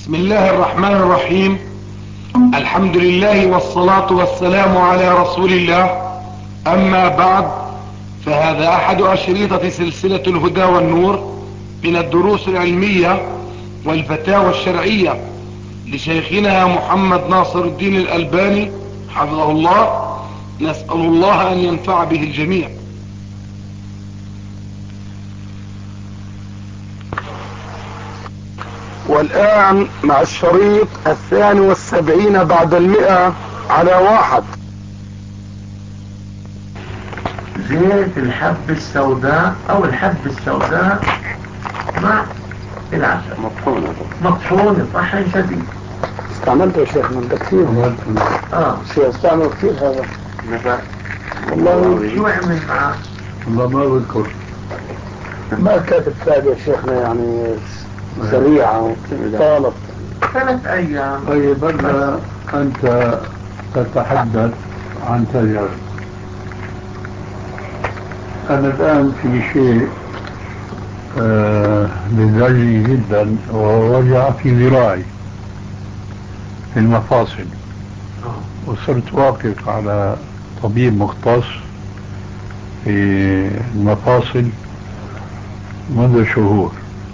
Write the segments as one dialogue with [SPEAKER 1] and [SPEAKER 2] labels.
[SPEAKER 1] بسم الله الرحمن الرحيم. الحمد لله والصلاة والسلام على رسول الله. أما بعد، فهذا أحد أشريطة سلسلة الهدى والنور من الدروس العلمية والفتاوى الشرعية لشيخنا محمد ناصر الدين الألباني حفظه الله. نسأل الله أن ينفع به الجميع. والآن مع الشريط 72 بعد 100 على 1.
[SPEAKER 2] زيت الحب السوداء او الحب السوداء مع العسل مطحون طحن شديد.
[SPEAKER 3] استعملته يا شيخ من كثير. استعمل كثير هذا.
[SPEAKER 2] والله شو عمل معه؟
[SPEAKER 3] والله ما بذكر. ما كانت فائدة يا شيخنا، يعني سريعة طالت
[SPEAKER 2] 3 أيام.
[SPEAKER 3] طيب أنت تتحدث عن تجارب. أنا الآن في شيء مزعجني جدا، وهو وجع في ذراعي في المفاصل، وصرت واقف على طبيب مختص في المفاصل منذ شهور،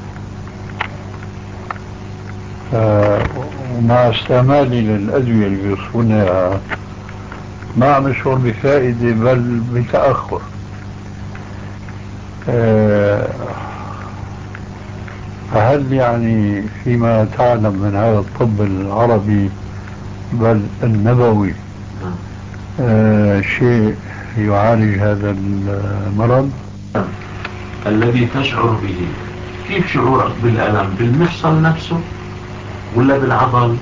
[SPEAKER 3] ومع استعمالي للأدوية اللي بيوصفونها ما عم أشعر بفائدة بل بتأخر. فهل يعني فيما تعلم من هذا الطب العربي بل النبوي شيء يعالج هذا المرض
[SPEAKER 2] الذي تشعر به؟ كيف شعورك بالألم؟ بالمفصل نفسه ولا بالعضل؟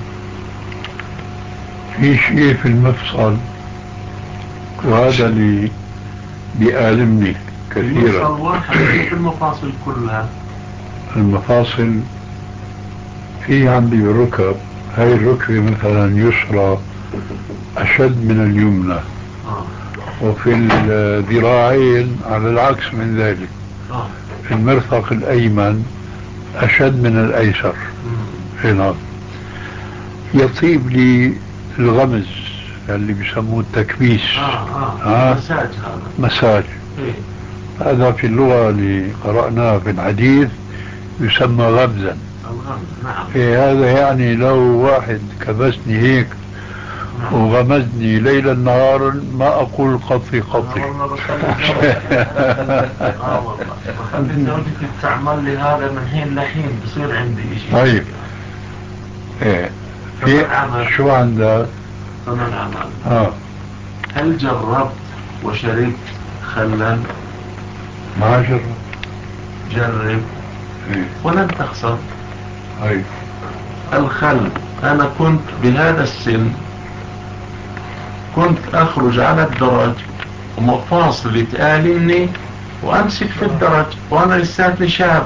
[SPEAKER 3] في شيء في المفصل، وهذا اللي بيألمني كثيرا.
[SPEAKER 2] المفصل واحد في المفاصل كلها؟
[SPEAKER 3] المفاصل في عندي الركب، هاي الركبة مثلا يسرى أشد من اليمنى، وفي الذراعين على العكس من ذلك، المرفق الأيمن أشد من الأيسر. هنا يطيب لي الغمز اللي بيسموه التكبيس.
[SPEAKER 2] مساج. هذا
[SPEAKER 3] مساج. هذا في اللغة اللي قرأناها في الحديث يسمى غمزا.
[SPEAKER 2] نعم.
[SPEAKER 3] هذا يعني لو واحد كبسني هيك وغمزني ليلا نهارا ما أقول قطي قطي.
[SPEAKER 2] والله بخلي زوجتي تعمل لي هذا من حين لحين، بصير عندي شيء.
[SPEAKER 3] طيب شو عندك؟
[SPEAKER 2] كمان عمل. هل جربت وشربت خلا؟
[SPEAKER 3] ما جرب.
[SPEAKER 2] جرب ولن تخسر.
[SPEAKER 3] أي
[SPEAKER 2] الخل، أنا كنت بهذا السن كنت أخرج على الدرج ومفاصلي تآلمني وأمسك في الدرج وأنا لساتني شاب.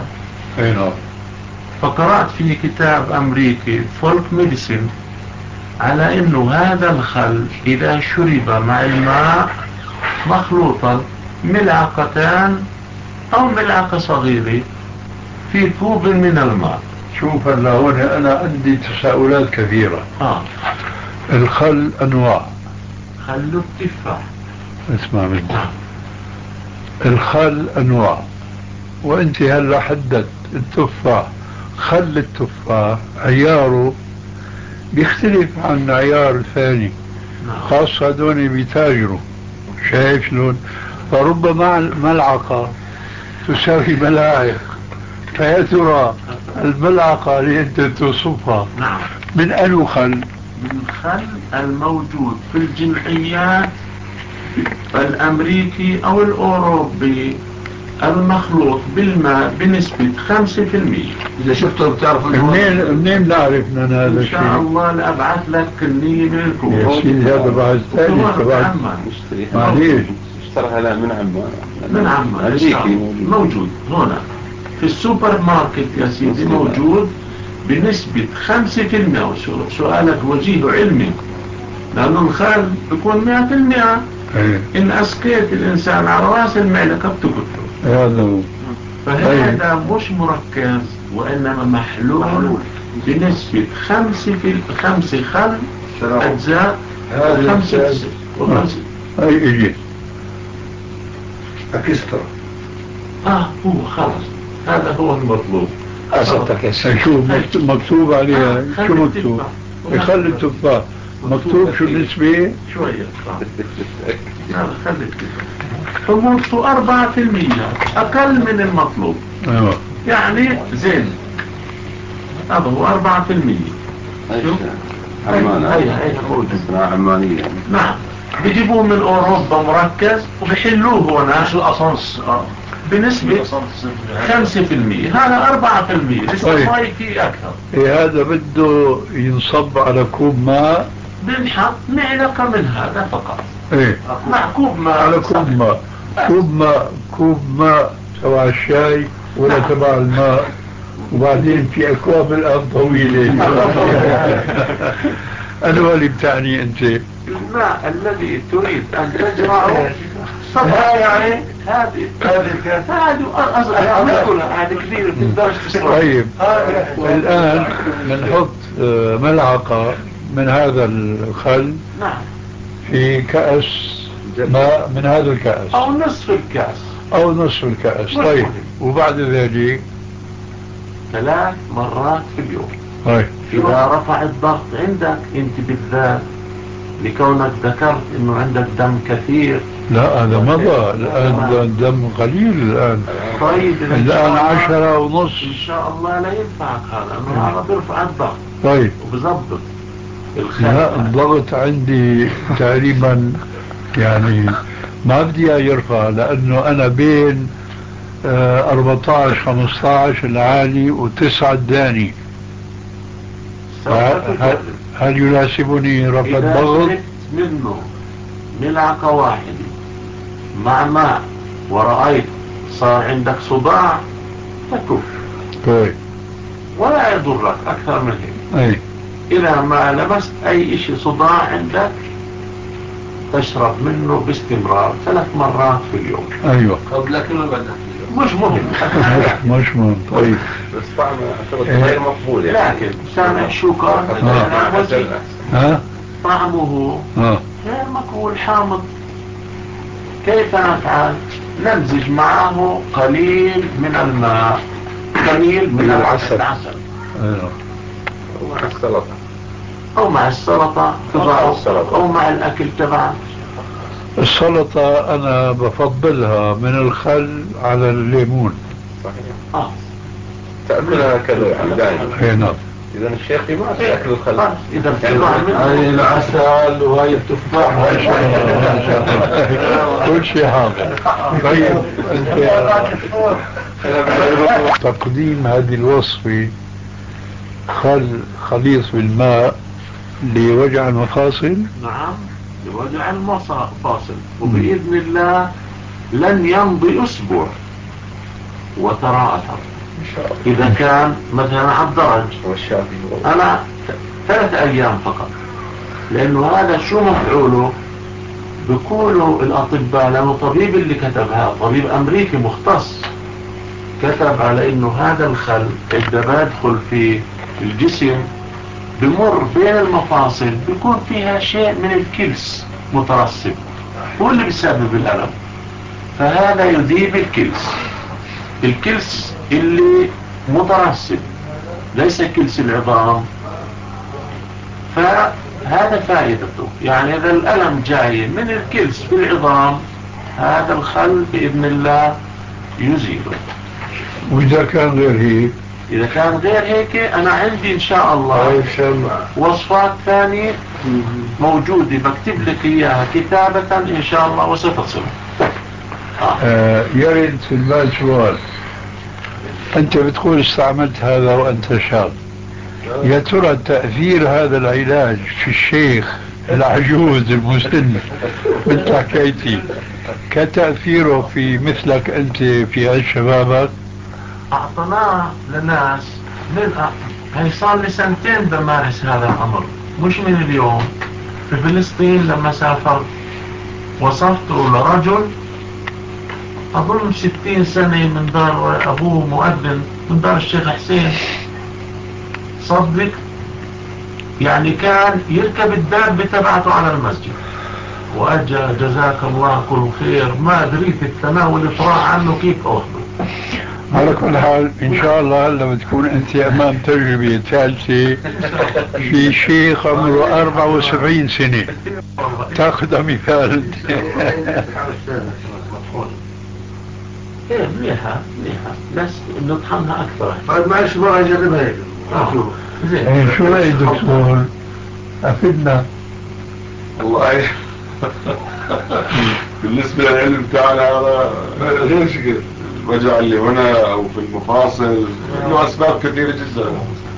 [SPEAKER 2] فقرأت في كتاب أمريكي فولك ميديسين على إنه هذا الخل إذا شرب مع الماء مخلوطا ملعقتان أو ملعقة صغيرة في كوب من الماء.
[SPEAKER 3] شوف هلا هون أنا عندي تساؤلات كثيرة. الخل أنواع.
[SPEAKER 2] خل التفاح.
[SPEAKER 3] اسمع مني. الخل أنواع، وأنت هلا حددت التفاح. خل التفاح عياره بيختلف عن عيار الثاني، خاصة دوني بيتاجروا. شايف شلون؟ فربما ملعقة تساوي ملاعق. فيا ترى الملعقة اللي انت توصفها من أي خل؟
[SPEAKER 2] من خل الموجود في الجمعيات الأمريكي أو الأوروبي المخلوط بالماء بنسبة 5%. إذا شفته بتعرف
[SPEAKER 3] منين نعرف من هذا الشيء؟
[SPEAKER 2] إن شاء الله لأبعث لك كمية من الكوب.
[SPEAKER 3] يا سيدي هذا بعد ثاني
[SPEAKER 2] معليش اشتريها لا من عمان أمريكي موجود هنا في السوبر ماركت يا سيدي، موجود بنسبة 5%. سؤالك وجيه علمي، لأنه الخل بيكون 100%. إن أسقيت الإنسان على رأس المعلقة بتقتله. فهذا مش مركز وإنما محلول بنسبة 5 خل أجزاء وخمسة
[SPEAKER 3] هاي اجي اكسترا.
[SPEAKER 2] هو خلص هذا هو المطلوب.
[SPEAKER 3] شو مكتوب عليها؟ شو مكتوب؟ خلي التفاح مكتوب شو النسبة؟
[SPEAKER 2] شوية هذا خلي التفاح حموضته 4%، أقل من المطلوب. يعني زين هذا هو 4%.
[SPEAKER 4] عمانية.
[SPEAKER 2] نعم بيجيبوه من أوروبا مركز وبيحلوه هنا بنسبة 5%. هذا 4%، لسه ماي فيه أكثر.
[SPEAKER 3] هذا بده ينصب على كوب ماء،
[SPEAKER 2] بنحط معلقة من هذا فقط. مع كوب ماء،
[SPEAKER 3] على كوب ماء تبع الشاي ولا تبع الماء، وبعدين في أكواب الآن طويلة. أنا اللي بتعني أنت
[SPEAKER 2] الماء الذي تريد أن تجرعه صبها. يعني هذه كثير في درجة.
[SPEAKER 3] طيب الآن بنحط ملعقة من هذا الخل في كأس ماء من هذا الكأس أو نصف الكأس. طيب وبعد ذلك
[SPEAKER 2] 3 مرات في اليوم. إذا رفع الضغط عندك أنت بالذات، لكونك ذكرت إنه عندك دم كثير.
[SPEAKER 3] لا هذا مضى، الآن الدم قليل الآن.
[SPEAKER 2] طيب
[SPEAKER 3] الآن 10.5
[SPEAKER 2] إن شاء الله لا ينفعك هذا، إنه هذا بيرفع الضغط.
[SPEAKER 3] طيب
[SPEAKER 2] وبظبط
[SPEAKER 3] لا الضغط عندي تقريبا يعني ما بدي يرفع، لأنه أنا بين 14-15 العالي و9 الداني. هل يناسبني رفع الضغط؟
[SPEAKER 2] منه ملعقة واحدة مع ماء ورأيت صار عندك صداع تكف، ولا يضرك أكثر من هيك. إذا ما لمست أي شيء صداع عندك تشرب منه باستمرار 3 مرات في اليوم.
[SPEAKER 3] أيوة
[SPEAKER 4] قبل كل ما بدك
[SPEAKER 2] مش مهم.
[SPEAKER 3] مش مهم. طيب
[SPEAKER 4] بس طعمه غير مقبول يعني.
[SPEAKER 2] لكن سامع شوكر طعمه غير مقبول حامض. كيف نفعل؟ نمزج معه قليل من الماء، قليل من العسل.
[SPEAKER 4] ومع السلطة
[SPEAKER 2] أو مع السلطة أو مع الأكل تبعه.
[SPEAKER 3] السلطة أنا بفضلها من الخل على الليمون.
[SPEAKER 4] صحيح. تأكلها كذا دائما. إذا الشيخ ما تأكل الخل.
[SPEAKER 2] إذا هاي العسل وهاي التفاح
[SPEAKER 3] كل شيء حاضر. طيب تقديم هذه الوصفة خليط بالماء لوجع المفاصل.
[SPEAKER 2] نعم لوجع المفاصل، وبإذن الله لن يمضي أسبوع وترى أثر. إذا كان مثلا على الدرج أنا 3 أيام فقط، لأنه هذا شو مفعوله بيقولوا الأطباء، لأنه طبيب اللي كتبها طبيب أمريكي مختص، كتب على إنه هذا الخل إذا بدخل في الجسم بمر بين المفاصل بيكون فيها شيء من الكلس مترسب، هو اللي بيسبب الألم. فهذا يذيب الكلس اللي مترسب، ليس كلس العظام. فهذا فائدته، يعني إذا الألم جاي من الكلس في العظام هذا الخل بإذن الله يزيله.
[SPEAKER 3] وإذا كان غير هيك؟
[SPEAKER 2] إذا كان غير هيك أنا عندي إن شاء الله وصفات ثانية موجودة بكتب لك إياها كتابة إن شاء الله وستصل.
[SPEAKER 3] يرد في البال سؤال. أنت بتقول استعملت هذا وأنت شاب، يا ترى تأثير هذا العلاج في الشيخ العجوز المسن مثل حكايتي كتأثيره في مثلك أنت في شبابك؟
[SPEAKER 2] أعطناه لناس هي صار لي 2 سنين بمارس هذا الأمر، مش من اليوم. في فلسطين لما سافرت وصفته لرجل أظن 60 سنة من دار أبوه مؤذن من دار الشيخ حسين، صدق يعني كان يركب الدابة تبعته على المسجد واجا جزاك الله كل خير، ما دريت التناول طراع عنه كيف اخذه.
[SPEAKER 3] على كل حال ان شاء الله هلا بتكون انت امام تجربة ثالثة في شيخ عمره 74 سنة تاخذ مثال.
[SPEAKER 2] ايه مليحة بس نطحنها اكثر.
[SPEAKER 1] طيب معلش مرة اجربها هيك.
[SPEAKER 3] شو رأي دكتور؟ افدنا.
[SPEAKER 4] والله بالنسبة للعلم تاعنا هذا غير شكل، الوجع اللي هنا او في المفاصل له اسباب كثيرة جدا،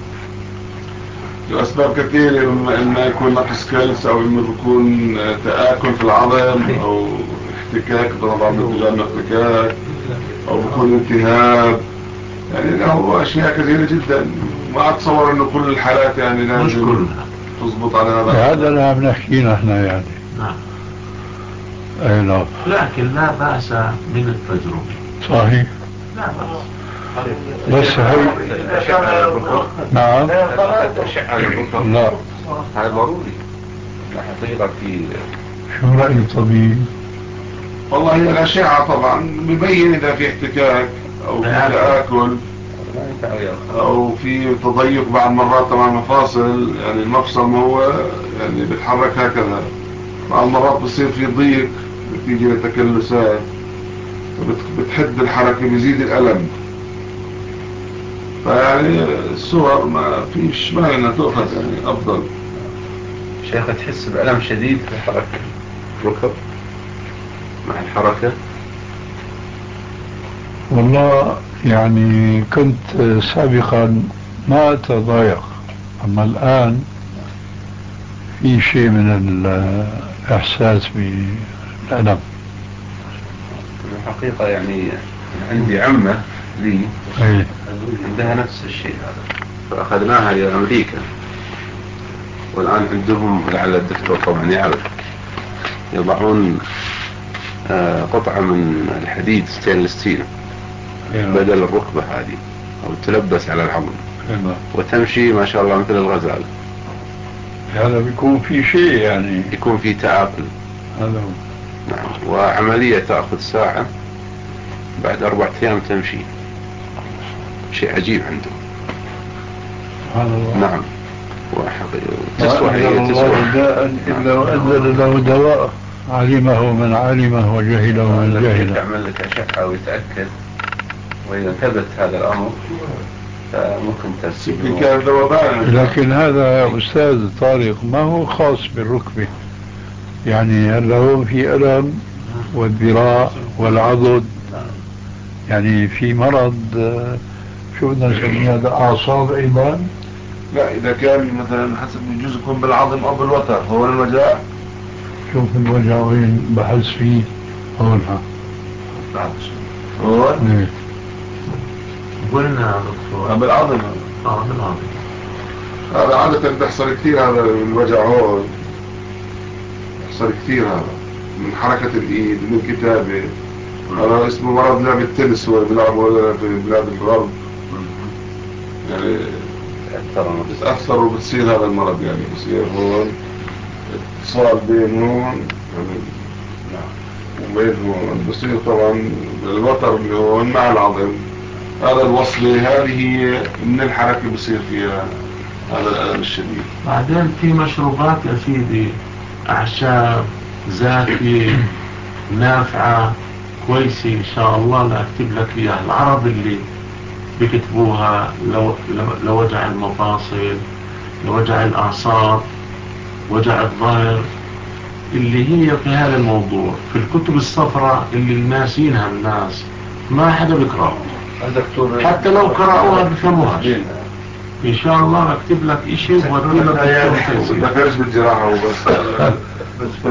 [SPEAKER 4] له اسباب كثيرة، اما يكون نقص كلس او اما يكون تآكل في العظم او احتكاك طبعا بالتجمع احتكاك او بيكون التهاب، يعني له اشياء كثيرة جدا. ما اتصور انه كل الحالات يعني لازم تضبط على
[SPEAKER 3] هذا اللي عم نحكي نحن يعني.
[SPEAKER 2] نعم.
[SPEAKER 3] اي نعم.
[SPEAKER 2] لكن لا بأس من التجربة.
[SPEAKER 3] صحيح.
[SPEAKER 2] لا بأس.
[SPEAKER 3] بس هي نعم. لا
[SPEAKER 4] هذا ضروري حقيقة. في
[SPEAKER 3] شو رأي الطبيب؟
[SPEAKER 4] والله هي الأشعة طبعا ببين إذا في احتكاك أو في تآكل أو في تضيق بعض مرات طبعا مفاصل، يعني المفصل هو يعني بيتحرك هكذا، بعض مرات بصير في ضيق بتيجي لتكلسات بتحد الحركة بيزيد الألم، فيعني الصور ما فيش معنى انها تؤخذ يعني افضل.
[SPEAKER 5] شيخ تحس بألم شديد في الحركة ركب مع الحركة؟
[SPEAKER 3] والله يعني كنت سابقا ما أتضايق، أما الآن في شيء من الإحساس بالألم.
[SPEAKER 5] الحقيقة يعني عندي عمة لي
[SPEAKER 3] أيه.
[SPEAKER 5] عندها نفس الشيء هذا، فأخذناها إلى أمريكا، والآن عندهم لعل الدكتور طبعا يعرف يضعون قطعة من الحديد ستينلس ستيل بدل الركبة هذه، أو تلبس على العظم وتمشي ما شاء الله مثل الغزال.
[SPEAKER 3] هذا بيكون في شيء يعني
[SPEAKER 5] يكون في تآكل.
[SPEAKER 3] هذا
[SPEAKER 5] نعم. وعملية تأخذ ساعة، بعد 4 أيام تمشي. شيء عجيب عنده.
[SPEAKER 3] سبحان الله.
[SPEAKER 5] نعم. تسوى
[SPEAKER 3] داء إلا وأنزل له دواء، علمه من علمه وجهله من جهله.
[SPEAKER 5] تعمل لك أشعة ويتأكد، وإذا ثبت هذا الأمر فممكن تسيبه.
[SPEAKER 3] لكن هذا يا أستاذ طارق ما هو خاص بالركبة، يعني هل هو في ألم والذراع والعضد، يعني في مرض شو بدنا نسميه هذا، أعصاب أيضا؟
[SPEAKER 4] لا، إذا كان مثلا حسب يجوز يكون بالعظم أو بالوتر. هو الوجع
[SPEAKER 3] شوف الوجع وين بحس فيه هونها
[SPEAKER 4] هون
[SPEAKER 2] قلنا دكتور
[SPEAKER 4] بالعظم.
[SPEAKER 2] بالعظم
[SPEAKER 4] هذا عادة بيحصل كثير، هذا الوجع هون بيحصل كثير، هذا من حركة الإيد من الكتابة. هذا اسمه مرض لعب التنس، هو بيلعبوا في بلاد الغرب يعني بتأثر وبتصير هذا المرض، يعني بصير هون اتصال بين هون وبين هون، بصير طبعا الوتر اللي هون مع العظم، هذا الوصلة هذه من الحركة بصير فيها هذا الألم الشديد.
[SPEAKER 2] بعدين في مشروبات يا سيدي، أعشاب زاكية نافعة كويسة إن شاء الله، لا أكتب لك إياها. العرب اللي بيكتبوها لوجع المفاصل، لوجع الأعصاب، وجع الظهر، اللي هي في هذا الموضوع في الكتب الصفراء اللي الناسينها الناس ما حدا بيقرأ، حتى لو قرأوها بفهموهاش. إن شاء الله أكتب لك إشي وأدي لك التفسير.
[SPEAKER 4] ما كانش بالجراحة وبس بس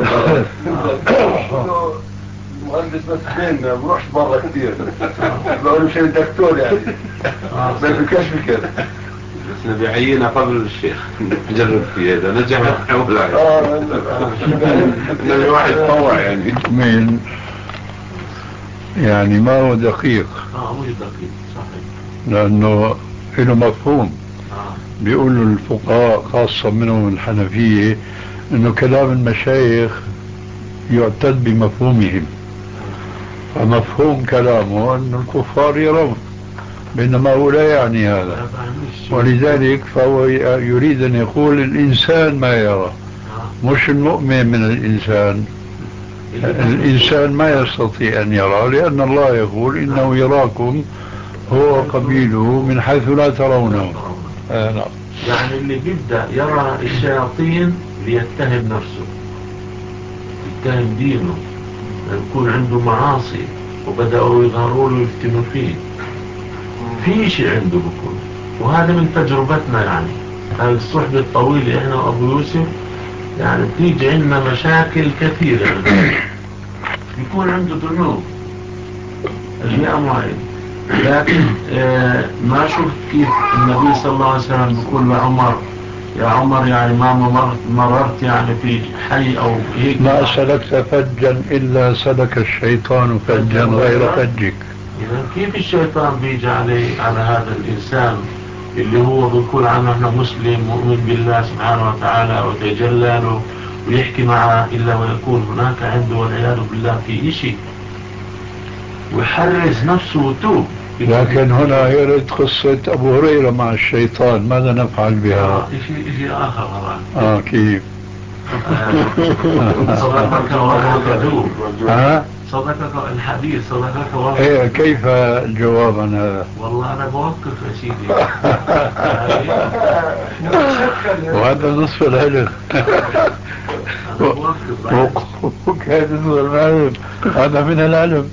[SPEAKER 4] مهندس بس بيننا بروحش برا كثير، بقول مش الدكتور يعني بس بكشف كده،
[SPEAKER 5] بس نبي عينة قبل الشيخ نجرب فيه إذا نجح ولا نبي واحد طوع يعني
[SPEAKER 3] من يعني ما هو دقيق.
[SPEAKER 2] مش دقيق صحيح،
[SPEAKER 3] لأنه له مفهوم. بيقولوا الفقهاء خاصة منهم الحنفية انه كلام المشايخ يعتد بمفهومهم، فمفهوم كلامه ان الكفار يرون، بينما هو لا يعني هذا، ولذلك فهو يريد ان يقول الانسان ما يرى، مش المؤمن من الانسان. الانسان ما يستطيع ان يرى، لان الله يقول انه يراكم هو قبيله من حيث لا ترونه. نعم.
[SPEAKER 2] يعني اللي بيبدأ يرى الشياطين ليتهم نفسه، يتهم دينه، يكون عنده معاصي وبدأوا يظهروا له ويفتنوا فيه، في شيء عنده بكون. وهذا من تجربتنا، يعني هذه الصحبة الطويلة احنا وابو يوسف، يعني بتيجي عندنا مشاكل كثيرة. يكون عنده ذنوب اشياء معينة، لكن ما شفت كيف النبي صلى الله عليه وسلم بيقول لعمر يا عمر يعني ما مررت يعني في حي او هيك،
[SPEAKER 3] ما سلكت فجا الا سلك الشيطان فجا غير فجك.
[SPEAKER 2] إذا كيف الشيطان بيجي على هذا الإنسان اللي هو بيقول عنه احنا مسلم مؤمن بالله سبحانه وتعالى وتجلى له ويحكي معه، إلا ويكون هناك عنده والعياذ بالله في شيء، ويحرز نفسه وتوب.
[SPEAKER 3] لكن هنا يرد قصة أبو هريرة مع الشيطان، ماذا نفعل بها؟
[SPEAKER 2] شيء آخر هذا.
[SPEAKER 3] كيف؟
[SPEAKER 2] صدقك الله كذوب. صدقك الحديث، صدقك والله.
[SPEAKER 3] ايه كيف الجواب عن هذا؟
[SPEAKER 2] والله انا بوقف يا سيدي.
[SPEAKER 3] وهذا نصف العلم. وكان نصف العلم، هذا من العلم.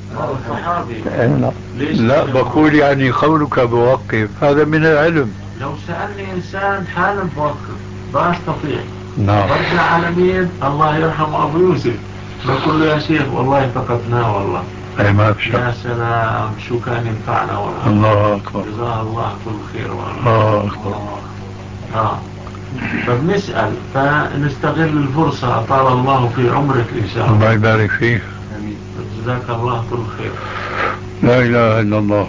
[SPEAKER 3] لا بقول يعني قولك بوقف هذا من العلم.
[SPEAKER 2] لو سألني انسان حالا بوقف ما استطيع.
[SPEAKER 3] نعم.
[SPEAKER 2] برجع على مين؟ الله يرحم ابو يوسف، بقول له يا شيخ والله فقدناه والله.
[SPEAKER 3] اي ما في شك.
[SPEAKER 2] يا سلام شو كان ينفعنا والله.
[SPEAKER 3] الله اكبر.
[SPEAKER 2] جزاه الله كل خير والله.
[SPEAKER 3] الله اكبر.
[SPEAKER 2] فبنسأل فنستغل الفرصة، أطال الله في عمرك إن شاء الله.
[SPEAKER 3] الله يبارك فيك.
[SPEAKER 2] جزاك الله كل خير.
[SPEAKER 3] لا إله إلا الله.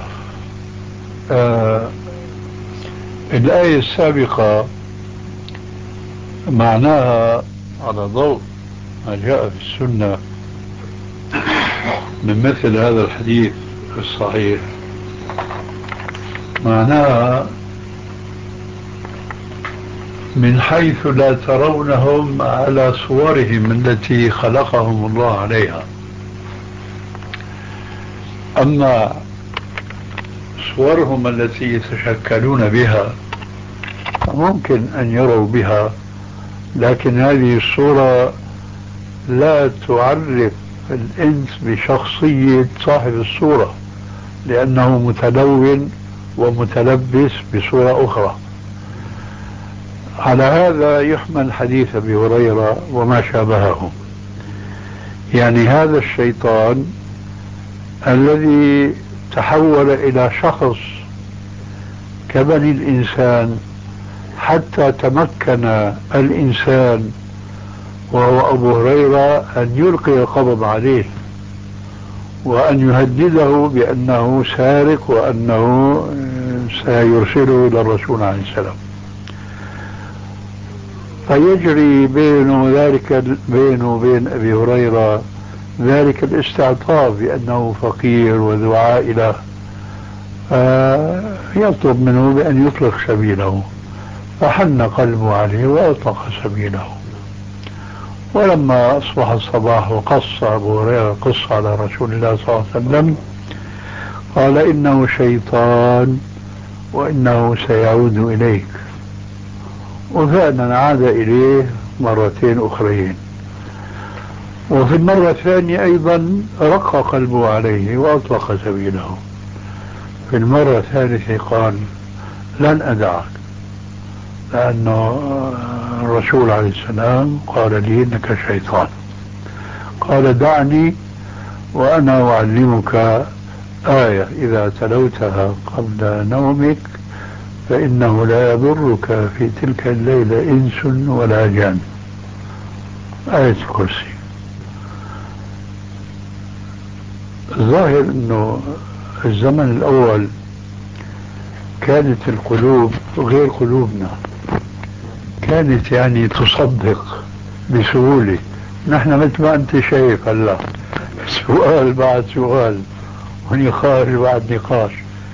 [SPEAKER 3] الآية السابقة معناها على ضوء ما جاء في السنة من مثل هذا الحديث الصحيح، معناها من حيث لا ترونهم على صورهم التي خلقهم الله عليها. أما صورهم التي يتشكلون بها ممكن أن يروا بها، لكن هذه الصورة لا تعرف الإنس بشخصية صاحب الصورة، لأنه متلون ومتلبس بصورة أخرى. على هذا يحمل حديث أبي هريرة وما شابهه، يعني هذا الشيطان الذي تحول إلى شخص كبني الإنسان حتى تمكن الإنسان وهو أبو هريرة أن يلقي القبض عليه وأن يهدده بأنه سارق وأنه سيرسله إلى الرسول عليه السلام. فيجري بينه وبين أبي هريرة ذلك الاستعطاف بأنه فقير وذو عائلة، يطلب منه بأن يطلق سبيله، فحن قلبه عليه وأطلق سبيله. ولما أصبح الصباح وقص أبو هريرة قصة على رسول الله صلى الله عليه وسلم قال إنه شيطان وإنه سيعود إليك، وفعلا عاد إليه مرتين أخرين، وفي المرة الثانية أيضا رق قلبه عليه وأطلق سبيله. في المرة الثالثة قال لن أدعك، لأن الرسول عليه السلام قال لي إنك شيطان. قال دعني وأنا أعلمك آية إذا تلوتها قبل نومك فإنه لا يضرك في تلك الليلة إنس ولا جان، آية الكرسي. الظاهر أنه الزمن الأول كانت القلوب غير قلوبنا، كانت يعني تصدق بسهولة. نحن مثل ما أنت شايف هلا، سؤال بعد سؤال ونقاش بعد نقاش،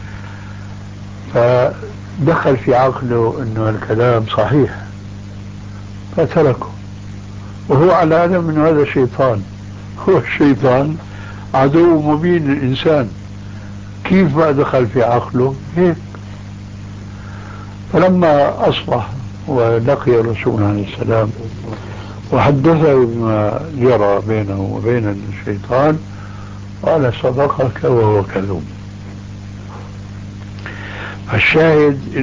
[SPEAKER 3] فدخل في عقله أنه الكلام صحيح فتركه. وهو على علم أنه هذا شيطان، هو الشيطان عدو مبين للإنسان، كيف ما دخل في عقله هيك. فلما أصبح ولقي الرسول عليه السلام وحدثه بما جرى بينه وبين الشيطان قال صدقك وهو كذوب. الشاهد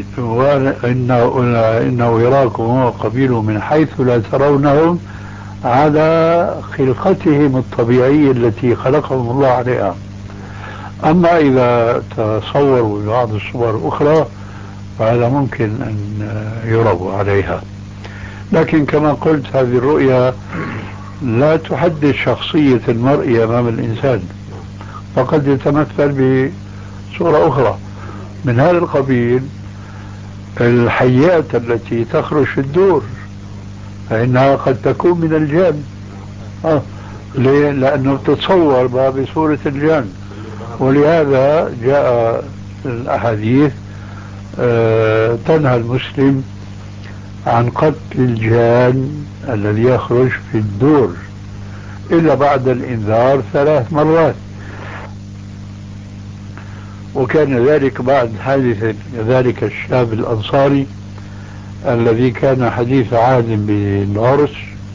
[SPEAKER 3] إنه يراكم هو قبيله من حيث لا ترونهم على خلقتهم الطبيعية التي خلقهم الله عليها. أما إذا تصوروا ببعض الصور الأخرى فهذا ممكن أن يروا عليها، لكن كما قلت هذه الرؤيا لا تحدد شخصية المرء أمام الإنسان، فقد يتمثل بصورة أخرى. من هذا القبيل الحيات التي تخرج في الدور فإنها قد تكون من الجان. ليه؟ لأنه تتصور بصورة الجان، ولهذا جاء الأحاديث تنهى المسلم عن قتل الجان الذي يخرج في الدور إلا بعد الإنذار 3 مرات. وكان ذلك بعد حادث ذلك الشاب الأنصاري الذي كان حديث عهد بالعرس،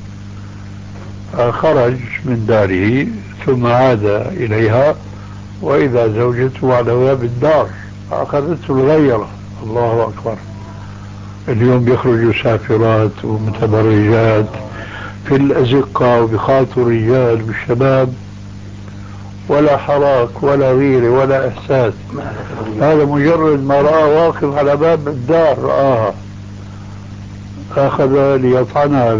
[SPEAKER 3] خرج من داره ثم عاد إليها وإذا زوجته على باب الدار فأخذته الغيرة. الله أكبر، اليوم بيخرجوا سافرات ومتبرجات في الأزقة وبخاطر رجال بالشباب، ولا حراك ولا غيرة ولا إحساس. هذا مجرد ما رأى واقف على باب الدار رآها، أخذ ليطعنها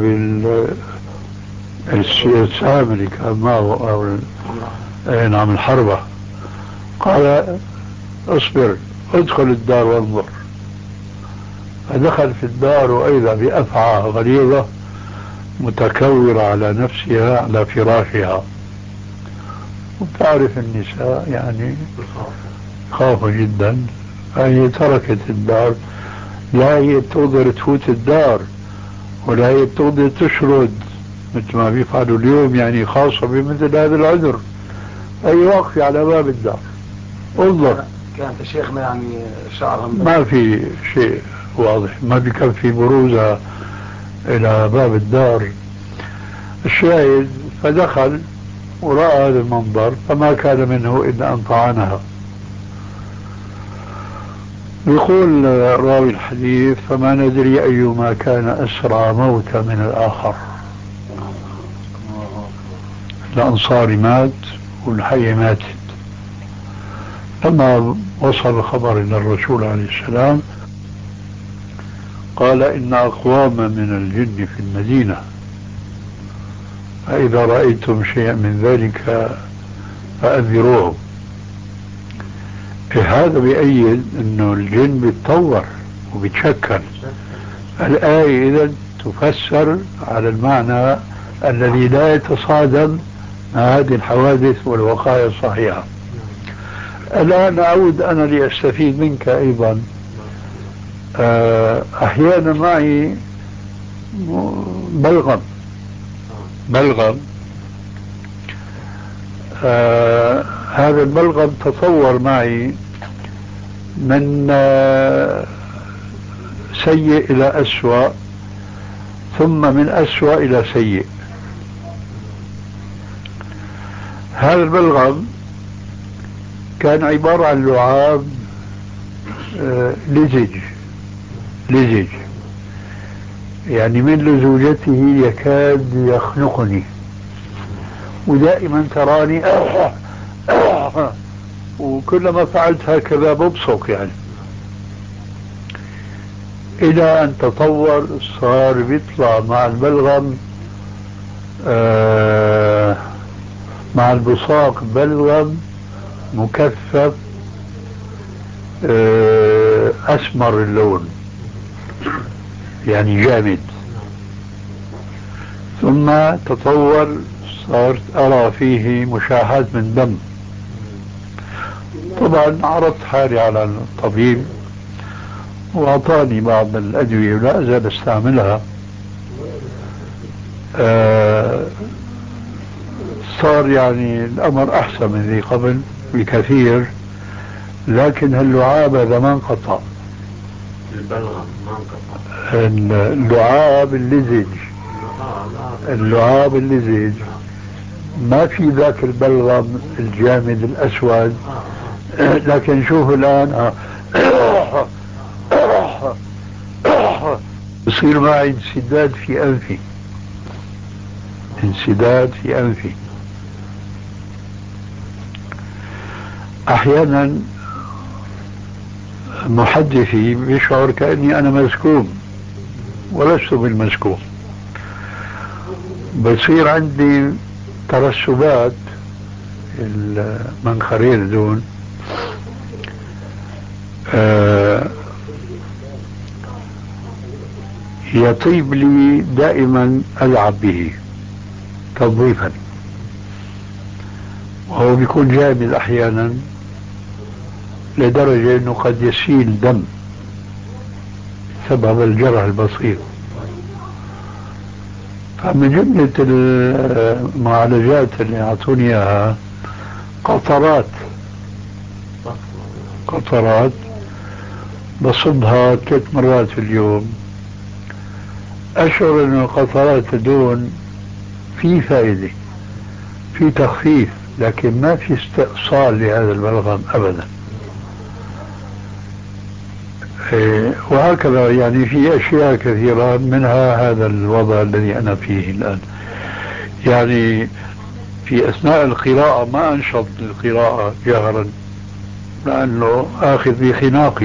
[SPEAKER 3] بالسهام اللي كان معه أو نعم الحربة. قال اصبر ادخل الدار وانظر. فدخل في الدار وإذا بأفعى غليظة متكورة على نفسها على فراشها. وتعرف النساء يعني خافوا جدا، فهي تركت الدار. لا هي بتقدر تفوت الدار ولا هي بتقدر تشرد مثل ما بيفعلوا اليوم، يعني خاصة بمثل هذا العذر. هي واقفة على باب الدار انظر.
[SPEAKER 1] كانت شيخنا يعني شعرها
[SPEAKER 3] ما في شيء واضح، ما بكفي بروزها إلى باب الدار. الشاهد فدخل ورأى هذا المنظر فما كان منه إلا أن طعنها. يقول راوي الحديث فما ندري أيما كان أسرع موتا من الآخر. الأنصاري مات والحي ماتت. لما وصل الخبر إلى الرسول عليه السلام قال إن أقواما من الجن في المدينة فإذا رأيتم شيئا من ذلك فأنذروهم. هذا بيأيد أنه الجن بيتطور وبيتشكل. الآية إذا تفسر على المعنى الذي لا يتصادم مع هذه الحوادث والوقائع الصحيحة. الآن أعود أنا لأستفيد منك أيضا. أحيانا معي بلغم هذا البلغم تطور معي من سيء إلى أسوأ ثم من أسوأ إلى سيء. هذا البلغم كان عبارة عن لعاب لزج يعني من لزوجته يكاد يخنقني، ودائما تراني وكلما فعلت هكذا ببصق يعني، إلى أن تطور صار بيطلع مع البلغم مع البصاق بلغم مكثف أسمر اللون يعني جامد، ثم تطور صارت أرى فيه مشاحات من دم. طبعا عرضت حالي على الطبيب وأعطاني بعض الأدوية ولا أزال أستعملها. صار يعني الأمر أحسن من ذي قبل بكثير، لكن اللعاب هذا ما انقطع.
[SPEAKER 2] البلغم ما انقطع.
[SPEAKER 3] اللعاب اللزج، اللعاب اللزج ما في ذاك البلغم الجامد الأسود. لكن شوف الآن بصير معي انسداد في أنفي، انسداد في أنفي. أحيانا محدثي بيشعر كأني أنا مسكوم ولست بالمسكوم. بصير عندي ترسبات المنخرين دون، يطيب لي دائما ألعب به تنظيفا، وهو بيكون جامد أحيانا لدرجة أنه قد يسيل دم سبب الجرح البسيط. فمن جملة المعالجات اللي أعطوني إياها قطرات بصبها 3 مرات في اليوم. أشعر أن القطرات دون في فائدة، في تخفيف، لكن ما في استئصال لهذا البلغم أبدا. وهكذا يعني في أشياء كثيرة، منها هذا الوضع الذي أنا فيه الآن. يعني في أثناء القراءة ما أنشط القراءة جهرا لأنه آخذ بخناقي.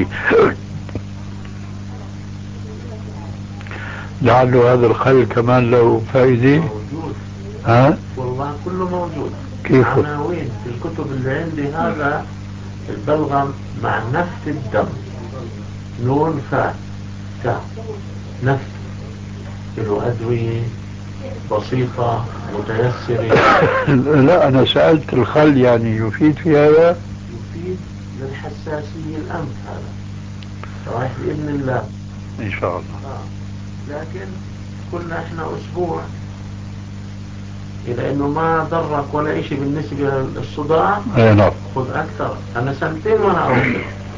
[SPEAKER 3] لعله هذا الخل كمان له فائدة.
[SPEAKER 2] موجود.
[SPEAKER 3] ها؟
[SPEAKER 2] والله كله موجود.
[SPEAKER 3] كيف؟
[SPEAKER 2] عناوين في الكتب اللي عندي هذا البلغم مع نفس الدم، نون فاء تاء، نفس له أدوية بسيطة متيسرة.
[SPEAKER 3] لا أنا سألت الخل يعني يفيد في هذا؟
[SPEAKER 2] يفيد للحساسية الأنف هذا، رايح بإذن الله
[SPEAKER 3] إن شاء الله.
[SPEAKER 2] لكن كنا إحنا أسبوع، إذا إنه ما ضرك ولا إشي بالنسبة للصداع
[SPEAKER 3] نعم.
[SPEAKER 2] خذ أكثر. أنا 2 سنين وأنا أخذ،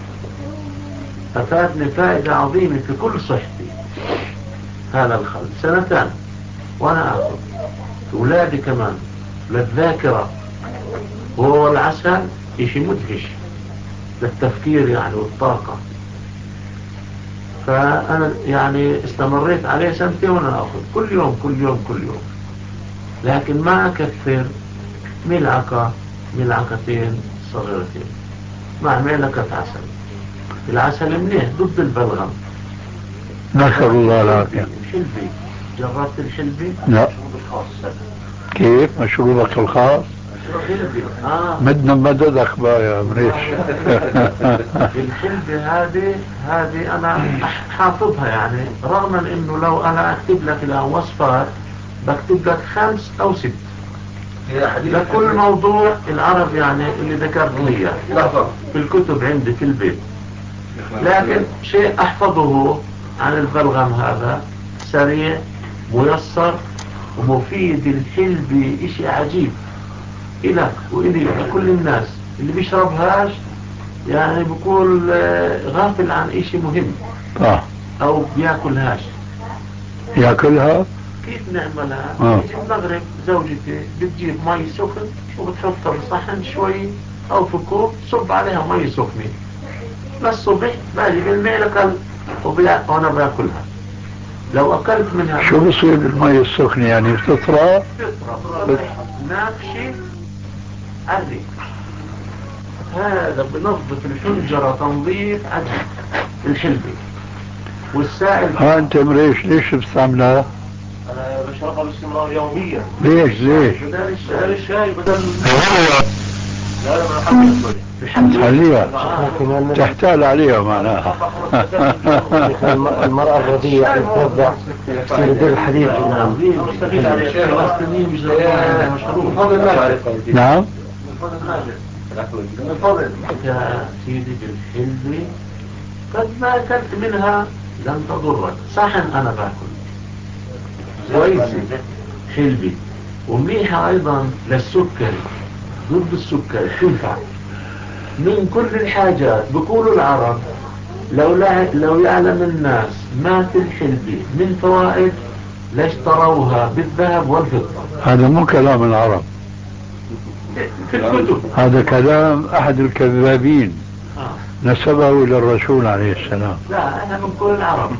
[SPEAKER 2] أفادني فائدة عظيمة في كل صحتي هذا الخل. 2 سنين وأنا أخذ. أولادي كمان للذاكرة، وهو العسل إشي مدهش للتفكير يعني والطاقة. فأنا يعني استمريت عليه 2 سنين وأنا أخذ كل يوم كل يوم كل يوم، لكن ما أكثر، ملعقة ملعقتين صغيرتين مع ملعقة عسل. العسل منيح ضد البلغم.
[SPEAKER 3] نسأل الله العافية.
[SPEAKER 2] الحلبي، جربت الحلبي؟
[SPEAKER 3] لا. كيف مشروبك الخاص؟ مدنا مددك بقى يا مريش.
[SPEAKER 2] الحلبي هذه أنا حافظها، يعني رغم إنه لو أنا أكتب لك الآن وصفات بكتب لك 5 أو 6 لكل موضوع. العرب يعني اللي ذكرت لي في الكتب عندي في البيت، لكن شيء أحفظه عن البلغم هذا سريع ميسر ومفيد. الحلبي إشي عجيب إلك وإلي لكل الناس اللي بيشربهاش، يعني بيقول غافل عن إشي مهم أو بياكلهاش.
[SPEAKER 3] ياكلها
[SPEAKER 2] كيف نعملها؟ في المغرب زوجتي بتجيب مي سخن وبتحطها بصحن شوي أو في كوب، صب عليها مي سخنة للصبح، باجي بالمعلقة وأنا باكلها. لو أكلت منها
[SPEAKER 3] شو بصير بالمي السخنة؟ يعني بتطرى
[SPEAKER 2] ناقشة عري. هذا بنظف الحنجرة تنظيف عجيب الحلبي. والسائل
[SPEAKER 3] أنت مريش ليش بتستعملها؟
[SPEAKER 2] أنا بشربها باستمرار يوميا.
[SPEAKER 3] ليش؟
[SPEAKER 2] بدل الشاي بدل
[SPEAKER 3] خليها تحتال عليها معناها.
[SPEAKER 6] المرأة الرضيعة تتبع تصير دير الحديث.
[SPEAKER 3] نعم.
[SPEAKER 2] من فضل يا سيدي بالحلبة قد ما أكلت منها لن تضرك. صحن أنا باكل كويسة حلبة ومليحة أيضا للسكر، ضد السكر تنفع من كل الحاجات. بقولوا العرب لو يعلم الناس ما في الحلبة من فوائد لاشتروها بالذهب والفضة.
[SPEAKER 3] هذا مو كلام العرب،
[SPEAKER 2] في الكتب.
[SPEAKER 3] هذا كلام أحد الكذابين نسبه إلى الرسول عليه السلام.
[SPEAKER 2] لا أنا بنقول العرب.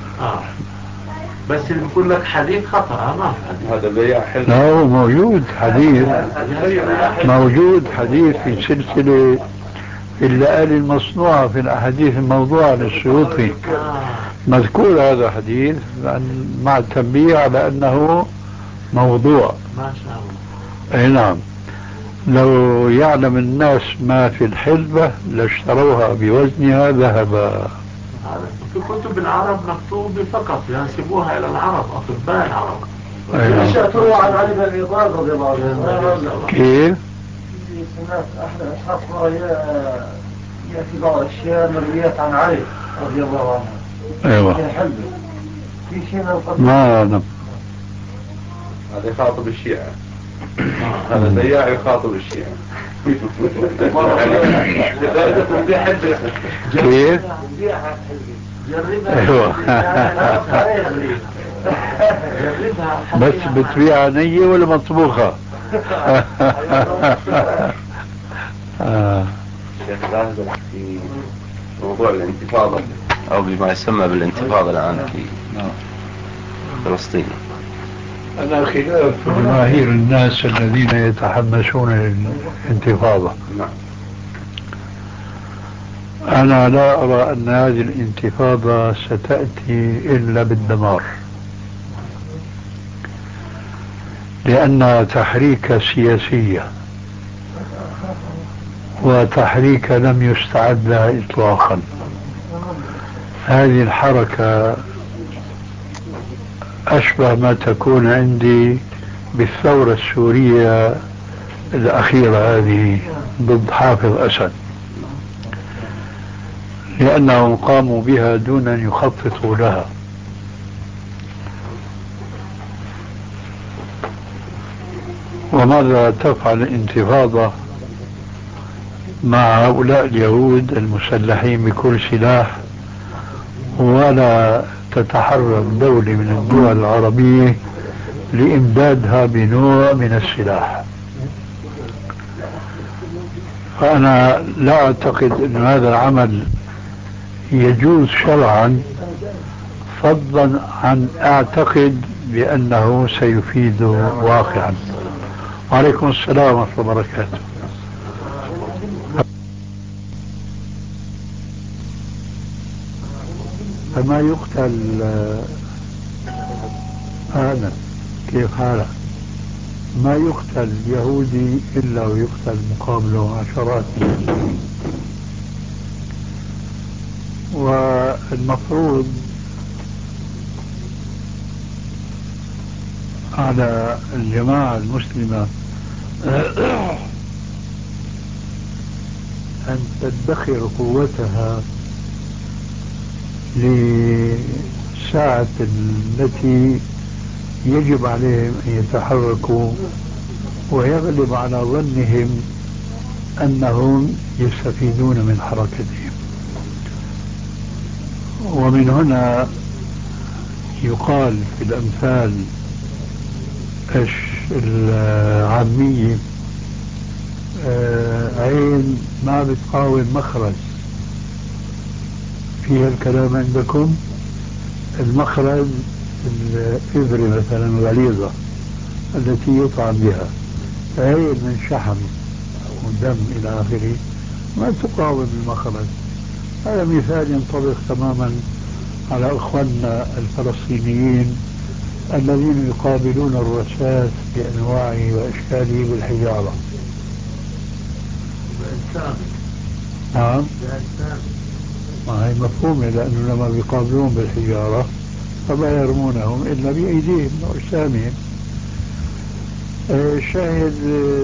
[SPEAKER 2] بس اللي بقول لك حديث خطأ ما في حديث.
[SPEAKER 5] هذا بيع حلو.
[SPEAKER 3] لا هو موجود حديث، موجود حديث في سلسلة اللآلي المصنوعة في الأحاديث الموضوعة للسيوطي، مذكور هذا الحديث مع التنبيه على أنه موضوع.
[SPEAKER 2] ما شاء الله.
[SPEAKER 3] أي نعم. لو يعلم الناس ما في الحلبة لاشتروها بوزنها ذهبا.
[SPEAKER 2] في كتب العرب مكتوب فقط ينسبوها إلى العرب، أطباء العرب.
[SPEAKER 6] أشياء تروى عن علي بن أبي طالب رضي الله عنه.
[SPEAKER 3] كيف؟
[SPEAKER 6] سمعت أحد أصحاب يأتي بعض الأشياء مرويات عن علي رضي الله عنه.
[SPEAKER 3] أيوة.
[SPEAKER 6] في شيء من القبيل.
[SPEAKER 3] ما أعلم.
[SPEAKER 5] هذا يخاطب الشيعة. هذا بياع يخاطب الشيعة.
[SPEAKER 3] كيف؟ ايوه. بس بتبيع نية ولا مطبوخة؟
[SPEAKER 5] شيخ لازم في موضوع الانتفاضة او بما يسمى بالانتفاضة الان في فلسطين.
[SPEAKER 3] أنا خلاف جماهير الناس الذين يتحمسون للانتفاضة. أنا لا أرى أن هذه الانتفاضة ستأتي إلا بالدمار، لأنها تحريك سياسية وتحريك لم يستعد لها إطلاقا. هذه الحركة أشبه ما تكون عندي بالثورة السورية الأخيرة هذه ضد حافظ أسد، لأنهم قاموا بها دون أن يخططوا لها. وماذا تفعل الانتفاضة مع هؤلاء اليهود المسلحين بكل سلاح؟ ولا تتحرك دولة من الدول العربية لإمدادها بنوع من السلاح. فأنا لا أعتقد أن هذا العمل يجوز شرعا، فضلا عن أعتقد بأنه سيفيد واقعا. وعليكم السلام ورحمة الله وبركاته. فما يقتل هذا كيف حاله؟ ما يقتل يهودي إلا ويقتل مقابله عشرات المسلمين. والمفروض على الجماعة المسلمة أن تدخر قوتها لساعة التي يجب عليهم أن يتحركوا، ويغلب على ظنهم أنهم يستفيدون من حركتهم. ومن هنا يقال في الأمثال العامية عين ما بتقاوم مخرج. فيها الكلام عندكم المخرج الإبرة مثلا الغليظة التي يطعم بها، عين من شحم ودم إلى آخره ما تقاوم المخرج. هذا مثال ينطبق تماما على إخواننا الفلسطينيين الذين يقابلون الرشاش بأنواعه وأشكاله بالحجارة. نعم. ما هي مفهومة، لأنه لما بيقابلون بالحجارة فما يرمونهم إلا بأيديهم وأجسامهم. شاهد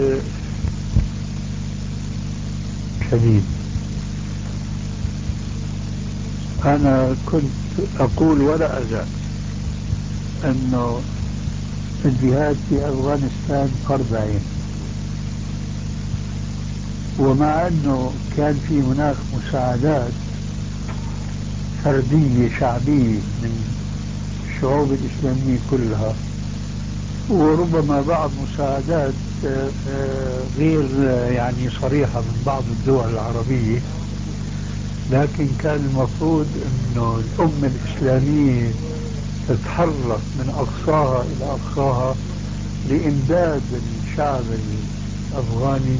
[SPEAKER 3] شديد. أنا كنت أقول ولا أزال أنه الجهاد في أفغانستان فرض عين، ومع أنه كان في هناك مساعدات فردية شعبية من الشعوب الإسلامية كلها، وربما بعض مساعدات غير يعني صريحة من بعض الدول العربية، لكن كان المفروض أنه الأمة الإسلامية تتحرك من أقصاها إلى أقصاها لإمداد الشعب الأفغاني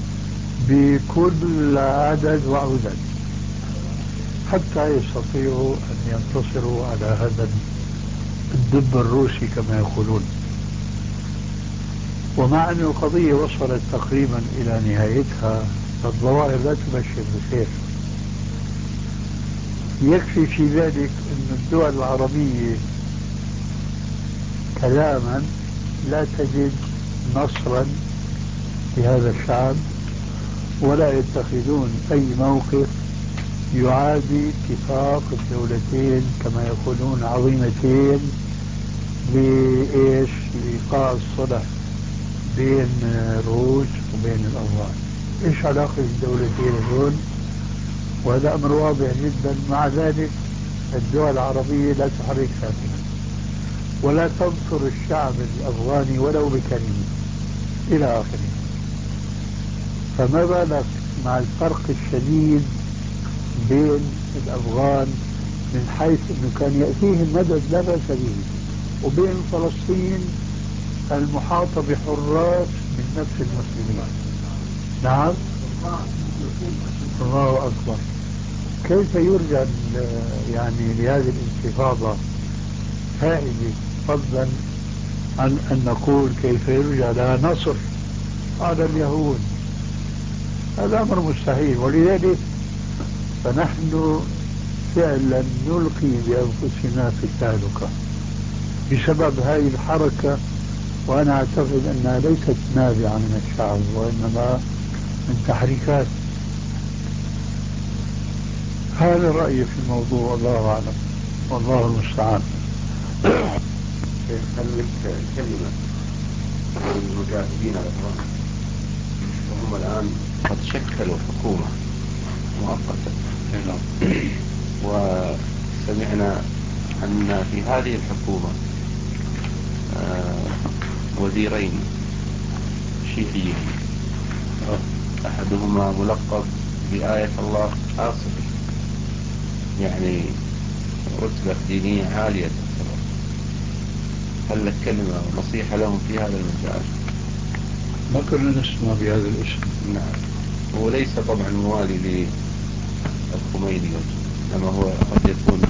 [SPEAKER 3] بكل عدد وعدد حتى يستطيعوا أن ينتصروا على هذا الدب الروسي كما يقولون. ومع أن القضية وصلت تقريبا إلى نهايتها فالظواهر لا تبشر بخير. يكفي في ذلك أن الدول العربية كلاما لا تجد نصرا لهذا الشعب، ولا يتخذون أي موقف يعادي اتفاق الدولتين كما يقولون عظيمتين لإيش؟ لإيقاع الصلح بين الروس وبين الأفغان. إيش علاقة الدولتين هذول؟ وهذا أمر واضح جدا. مع ذلك الدول العربية لا تحرك ساكنا ولا تنصر الشعب الأفغاني ولو بكلمة إلى آخره. فما بالك مع الفرق الشديد بين الأفغان من حيث أنه كان يأتيهم مدد لا بأس به، وبين فلسطين المحاطة بحراس من نفس المسلمين. نعم، الله أكبر. كيف يرجى يعني لهذه الانتفاضة فائدة، فضلا عن أن نقول كيف يرجى لها نصر على اليهود؟ هذا أمر مستحيل. ولذلك فنحن فعلا نلقي بأنفسنا في التهلكة بسبب هذه الحركة، وأنا أعتقد أنها ليست نابعة من الشعب وإنما من تحريكات. هذا رأيي في الموضوع، الله أعلم والله المستعان.
[SPEAKER 5] خليك كلمة عن المجاهدين على الأفغان، وهم الآن قد شكلوا حكومة مؤقتة، وسمعنا أن في هذه الحكومة وزيرين شيعيين، أحدهما ملقب بآية الله آصفي، يعني رتبة دينية عالية. هل لك كلمة ونصيحة لهم في هذا المجال؟
[SPEAKER 3] ما كنا نسمع بهذا الاسم.
[SPEAKER 5] نعم، هو ليس طبعا موالي للخميني، إنما هو قد يكون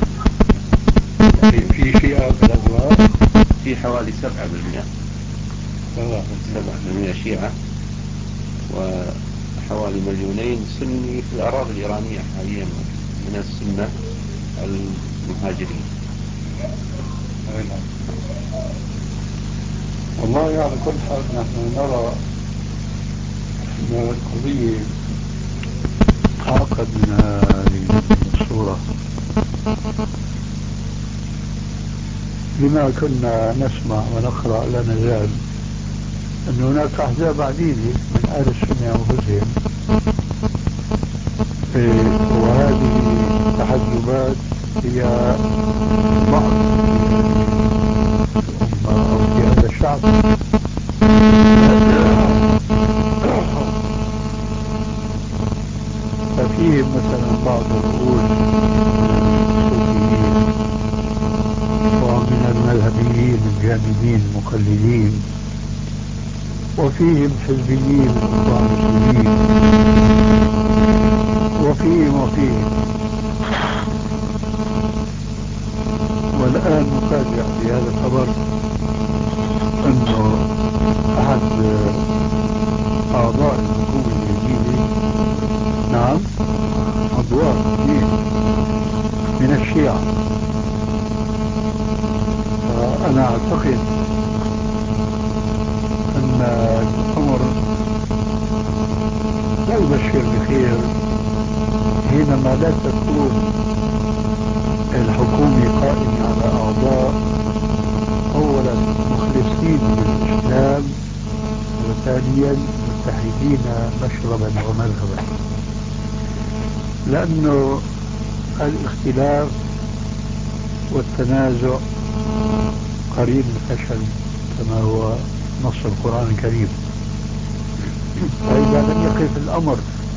[SPEAKER 3] في شيعة في الأفغان،
[SPEAKER 5] في حوالي 7% 7% شيعة، وحوالي 2,000,000 سني في الأراضي الإيرانية حاليا من السنة المهاجرين.
[SPEAKER 3] والله على كل حال نحن نرى أن القضية تعقد من هذه الصورة. لما كنا نسمع ونقرأ لا نزال أن هناك أحزاب عديدة من أهل السنة أنفسهم، وهذه التحزبات هي بعض الأمة أو في هذا الشعب. ففيهم مثلا بعض الرؤوس الصوفيين ومن المذهبيين الجامدين المقلدين، وفيهم حزبيين وأخوان مسلمين، وفيهم والآن مفاجأ بهذا الخبر أنه أحد أعضاء الحكومة الجديدة أنا أعتقد أن الأمر لا يبشر بخير حينما لا تكون الحكومة قائمة على أعضاء أولا مخلصين للإسلام، وثانيا متحدين مشربا ومذهبا، لأنه الاختلاف والتنازع قرين الفشل كما هو نص القرآن الكريم. فإذا لم يقف الأمر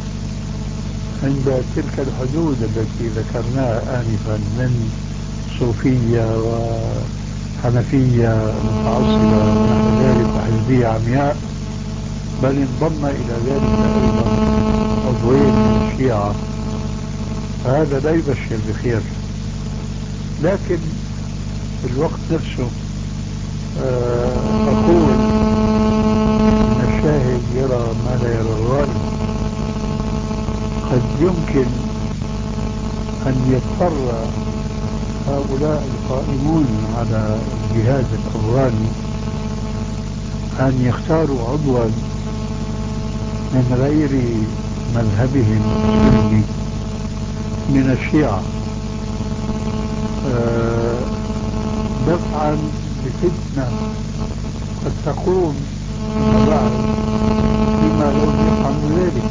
[SPEAKER 3] عند تلك الحدود التي ذكرناها آنفا من صوفية وحنفية متعصبة ونحو ذلك وحزبية عمياء، بل انضم إلى ذلك أيضا عضوين من الشيعة، فهذا لا يبشر بخير. لكن في الوقت نفسه أقول أن الشاهد يرى ما لا يرى الغائب. قد يمكن أن يضطر هؤلاء القائمون على الجهاد الأفغاني أن يختاروا عضوا من غير مذهبهم السني من الشيعة دفعا بفتنة قد تقوم فيما بعد فيما لو يفعل ذلك.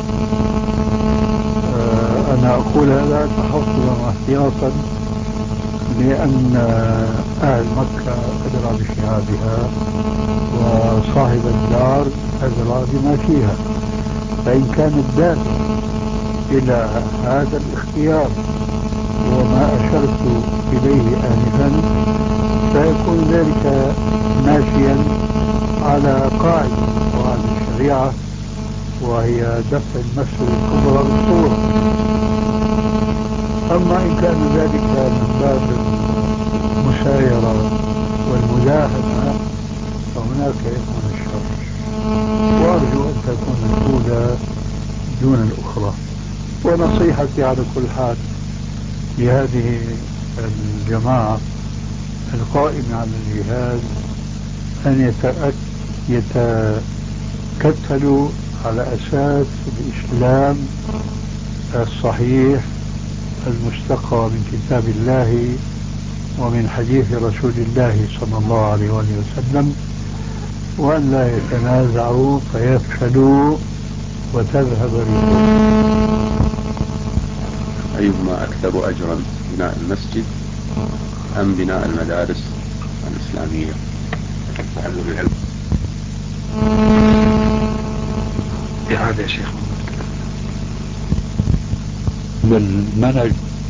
[SPEAKER 3] أنا أقول هذا تحفظا واحتياطا لأن أهل مكة أدرى بشهادها وصاحب الدار أدرى بما فيها، فإن كان الدافع إلى هذا الاختيار وما أشرت إليه آنفا فيكون ذلك ماشيا على قاعدة من قواعد الشريعة، وهي دفع المفسدة الكبرى بالصورة. أما إن كان ذلك من باب المسايرة والمداهنة فهناك يكون الشر، وأرجو أن تكون الأولى دون الأخرى. ونصيحتي على كل حال لهذه الجماعة القائمة على الجهاد أن يتكتلوا على أساس الإسلام الصحيح المستقى من كتاب الله ومن حديث رسول الله صلى الله عليه وسلم، وأن لا يتنازعوا فيفشلوا وتذهب ريحهم.
[SPEAKER 5] أيهما أكثر أجرا، بناء المسجد أم بناء المدارس الإسلامية تعلم العلم؟
[SPEAKER 1] بهذا يا شيخ
[SPEAKER 3] بالمنهج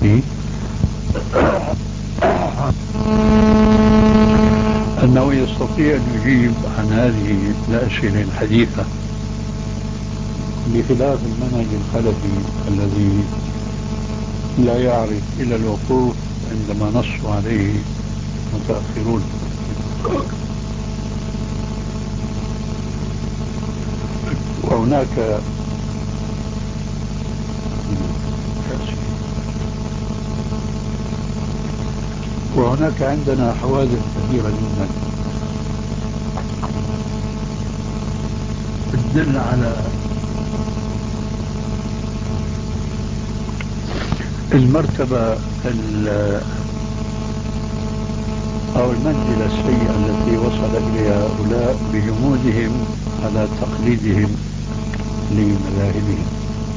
[SPEAKER 3] أنه يستطيع أن يجيب عن هذه الأسئلة الحديثة بخلاف المنهج الخلفي الذي لا يعرف إلا الوقوف عندما نصوا عليه متأخرون. وهناك عندنا حوادث كثيرة جدا تدل على المرتبة أو المنزلة السيئة التي وصل إليها هؤلاء بجمودهم على تقليدهم لمذاهبهم.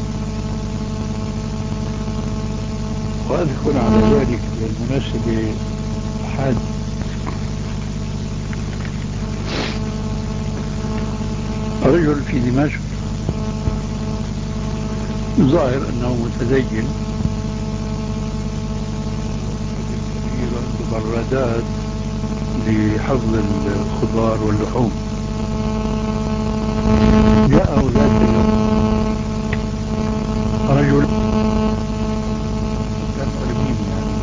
[SPEAKER 3] وأذكر على ذلك بالمناسبة حد رجل في دمشق ظاهر أنه متدين، برادات لحفظ الخضار واللحوم. جاءه ذات اليوم رجل كان أرميني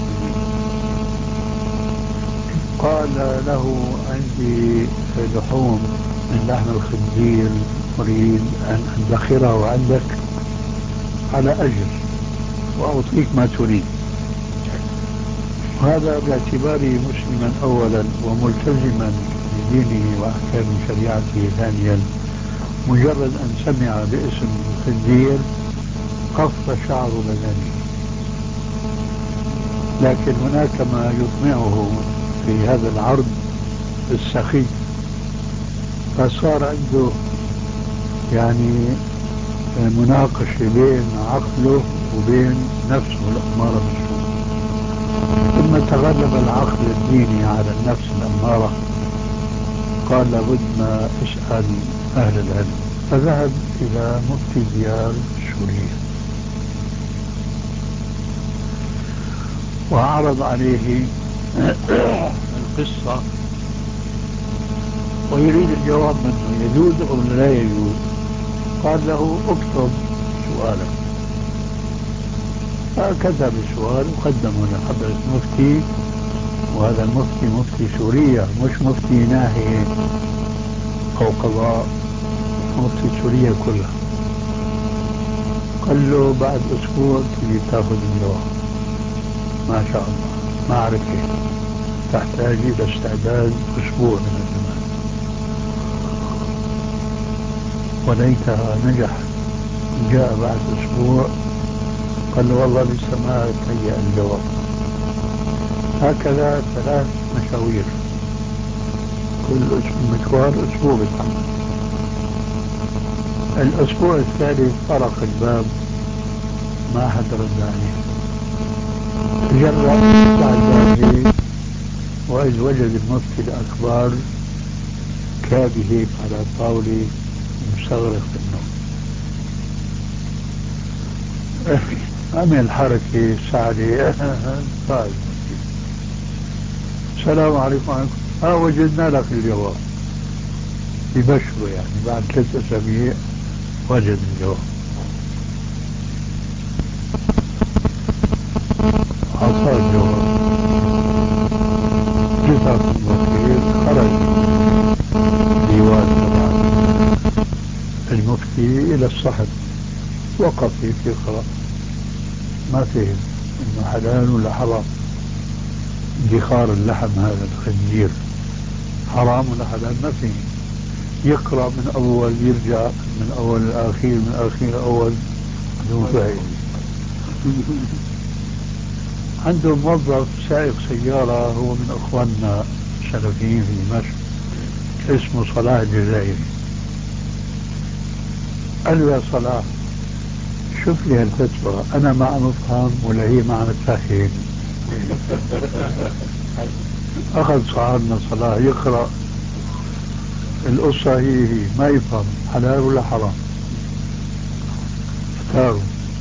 [SPEAKER 3] قال له عندي لحوم من لحم الخنزير أريد أن أدخره عندك على أجر وأعطيك ما تريد. وهذا باعتباري مسلما أولا وملتزما بدينه وأحكام شريعته ثانيا، مجرد أن سمع باسم الخنزير قف شعر بدنه. لكن هناك ما يطمعه في هذا العرض السخي، فصار عنده يعني مناقشة بين عقله وبين نفسه الأمارة بالسوء، ثم تغلب العقل الديني على النفس الأمارة، قال لابد ما اسأل أهل العلم، فذهب إلى مفتي ديار سوريا وعرض عليه القصة ويريد الجواب منه يجوز أو لا يجوز. قال له اكتب سؤالك، فكتب السؤال وقدمه لحضرة المفتي، وهذا المفتي مفتي سوريا مش مفتي ناحية أو قضاء، مفتي سوريا كلها. قال له بعد أسبوع تجي تاخذ الجواب. ما شاء الله، ما أعرف كيف، تحتاج إلى استعداد أسبوع من الزمان، وليتها نجحت. جاء بعد أسبوع قال له والله لسه ما تهيأ الجواب. هكذا 3 مشاوير، كل مشوار أسبوع بتحمل. الأسبوع الثالث طرق الباب، ما حد رد عليه. جرب بعد ذلك وإذ وجد المفتي الأكبر كابه على طاولة مستغرق في النوم. عمل حركة سعدي طيب السلام عليكم. وعليكم وجدنا لك الجواب. يبشروا يعني بعد 3 أسابيع وجد الجواب. أعطاه الجواب، جزاكم الله خير. خرج ديوان طبعا المفتي إلى الصحن، وقف يقرأ، ما فهم إنه حلال ولا حرام. ادخار اللحم هذا الخنزير حرام ولا حلال ما فهم. يقرأ من أول، يرجع من أول الأخير، من أخير أول، بدون فهم. عنده موظف سائق سيارة، هو من أخواننا السلفيين في دمشق، اسمه صلاح الجزائري. قال له يا صلاح شوف لي هالفتوى، أنا ما عم أفهم ولا هي ما عم تفهم. أخذ صاحبنا صلاح يقرأ القصة، هي ما يفهم حلال ولا حرام. اختاروا.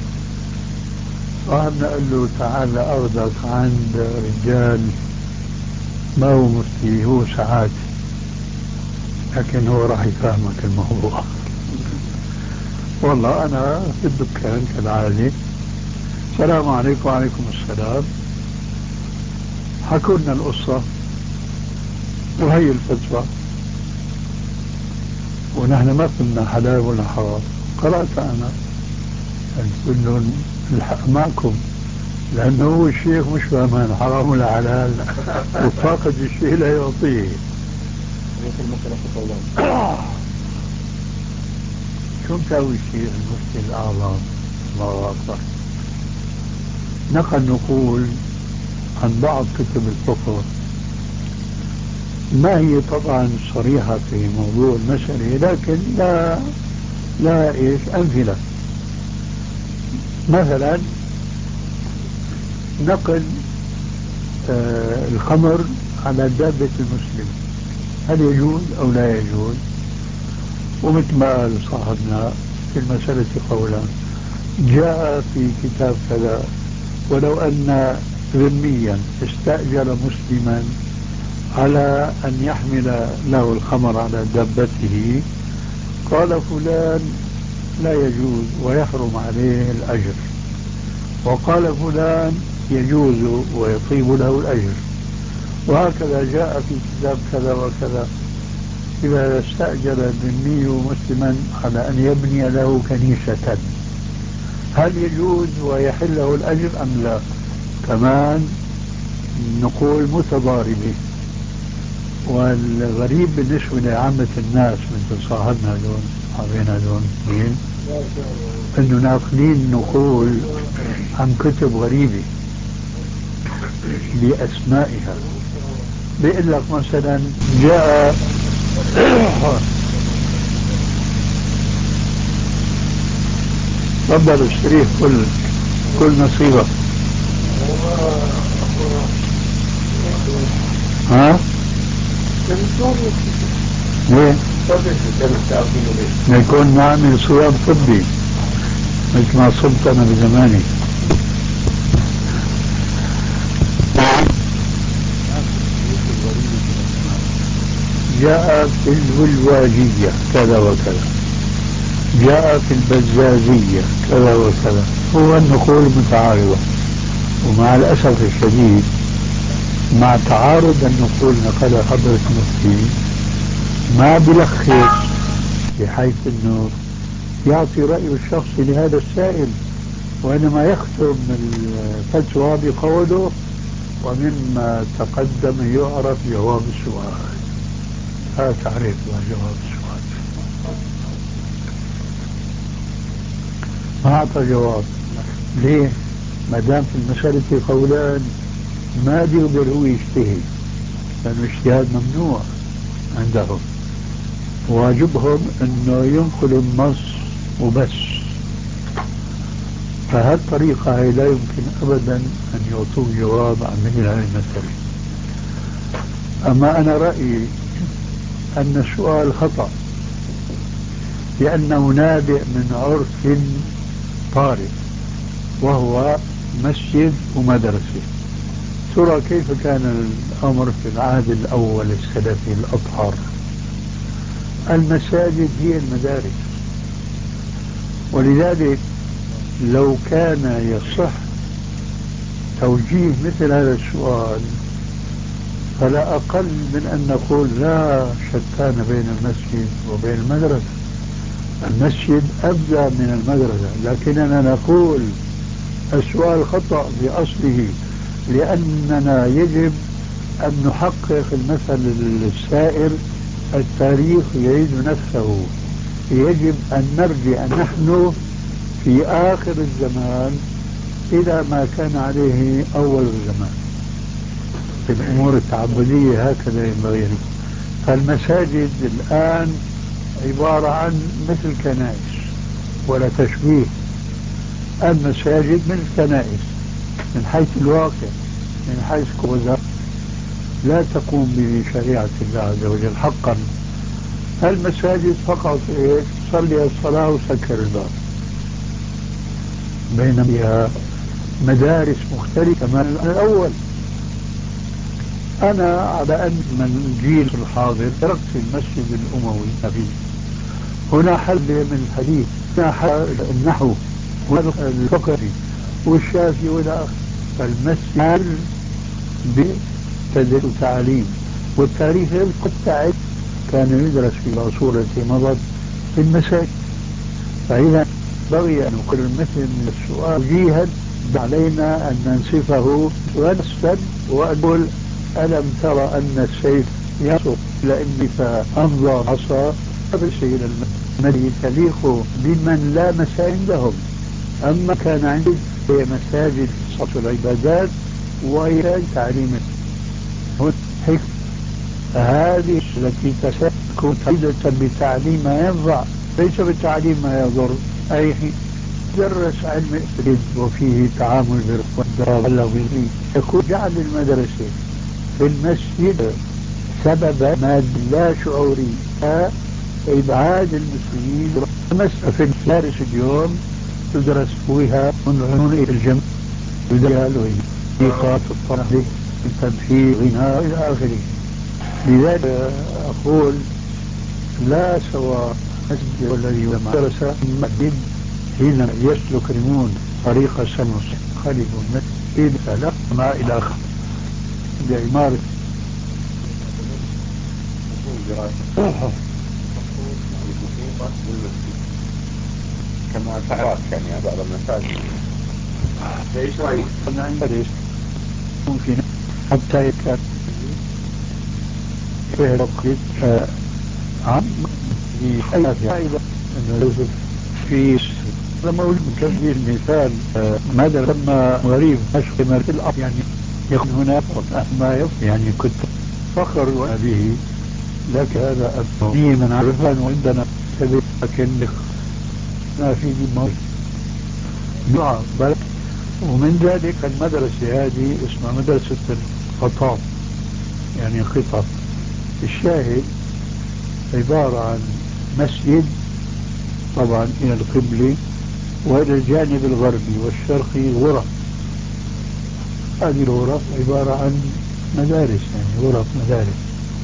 [SPEAKER 3] صاحبنا قال له تعال أخذك عند رجال ما هو مفتي، هو ساعات، لكن هو راح يفهمك الموضوع. والله أنا في الدكان كالعادة، السلام عليكم. وعليكم السلام. حكوا لنا القصة وهي الفتوى، ونحن ما قلنا حلال ولا حرام. قرأت أنا قلت لهم الحق معكم، لأنه هو الشيخ مش فاهمان حرام ولا حلال، وفاقد الشيء لا يعطيه. شو مساوي الشيخ المفتي الأعظم الله أكبر؟ نقل نقول عن بعض كتب الفقه، ما هي طبعا صريحة في موضوع المسألة، لكن لا إيش أمثلة. مثلا نقل الخمر على دابة المسلم، هل يجوز أو لا يجوز؟ ومثل ما قال صاحبنا في المسألة قولا، جاء في كتاب كذا، ولو أن ذميا استأجر مسلما على أن يحمل له الخمر على دابته، قال فلان لا يجوز ويحرم عليه الأجر، وقال فلان يجوز ويطيب له الأجر، وهكذا جاء في كتاب كذا وكذا. إذا استأجر الذمي مسلما على أن يبني له كنيسة، هل يجوز ويحل له الأجر أم لا؟ كمان نقول متضاربة. والغريب بالنسبة لعامة الناس مثل صاحبنا دون صاحبنا دون انه ناقلين نقول عن كتب غريبة بأسمائها. بيقول لك مثلا جاء تفضل اشتريه كل نصيبة. ها؟ ليه؟ يكون نعمل صيام طبي مثل ما صبت انا بزماني. جاء في الولواجية كذا وكذا، جاء في البزازية كذا وكذا. هو النقول متعارضة، ومع الأسف الشديد مع تعارض النقول نقل حضرة المفتي ما بلخص بحيث انه يعطي رأيه الشخصي لهذا السائل، وإنما يختم الفتوى بقوله ومما تقدم يعرف جواب السؤال. هذا تعريف جواب السؤال. ما أعطى جواب. ليه؟ ما دام في المسألة قولان ما بيقدر هو يجتهد، لأنه الاجتهاد ممنوع عندهم. واجبهم انه ينقلوا النص وبس. فهالطريقة هي لا يمكن ابدا ان يعطوه جواب عن مثل هذه المسألة. اما انا رأيي ان السؤال خطأ، لانه نابع من عرف طارئ وهو مسجد ومدرسة. ترى كيف كان الامر في العهد الاول السلفي الاطهر؟ المساجد هي المدارس. ولذلك لو كان يصح توجيه مثل هذا السؤال فلا أقل من أن نقول لا شتان بين المسجد وبين المدرسة. المسجد أبدأ من المدرسة، لكننا نقول السؤال خطأ بأصله، لأننا يجب أن نحقق المثل السائر. التاريخ يعيد نفسه. يجب أن نرجع نحن في آخر الزمان إلى ما كان عليه أول الزمان في الأمور التعبدية. هكذا ينبغي. فالمساجد الآن عبارة عن مثل كنائس، ولا تشبيه. المساجد من الكنائس من حيث الواقع، من حيث كوزا لا تقوم بشريعة الله عز وجل حقا. المساجد فقط صلي الصلاة وسكر الباب، بينما مدارس مختلفة من الأول. أنا على أن من الجيل الحاضر تركت المسجد الأموي فيه. هنا حل من الحديث، هنا حل النحو والفقه والشافعي والى آخره. فالمسجد بتدريس وتعليم، والتاريخ قد كان يدرس في العصور التي مضت في المساجد. فإذا بغي أن نقول مثل من السؤال وجيها علينا أن ننسفه ونسفا وأقول ألم ترى أن السيف يصف لأني فأنظر عصا فبشيء الذي تليق بمن لا مساجد عندهم. أما كان عندي مساجد صف العبادات وهي تعليم هنا هذه التي تكون فائدة بتعليم ما ينفع ليس بتعليم ما يضر. أي درس علم الفقه وفيه تعامل بالقدر يكون جعل المدرسة في المسجد سبب مادي لا شعوري إبعاد المسلمين. في المدارس اليوم تدرس فيها من عنون الجمع يدرس إيقاف الطرح التنفيذ غناء إلى آخره. لذلك أقول لا سواء مسجد الذي مدرسة مسجد حين يسلك رمون طريق السمس خالد المسجد فلا ما إلى آخر لعمارة
[SPEAKER 2] كما فعلت يعني بعض المساجد. ايش رايك؟
[SPEAKER 3] ممكن حتى كان عن في فائدة أن يوسف في لما أقول كثير مثال ماذا لما غريب مشق مرت الأرض يعني يكون هناك ما يعني كنت فخر به لكن هذا أبني من عرفان وعندنا كذلك لكن ما في موت بل ومن ذلك المدرسة هذه اسمها مدرسة الخطاب يعني خطاب. الشاهد عبارة عن مسجد طبعا إلى القبلة وإلى الجانب الغربي والشرقي غرف. هذه الغرف عبارة عن مدارس يعني غرف مدارس.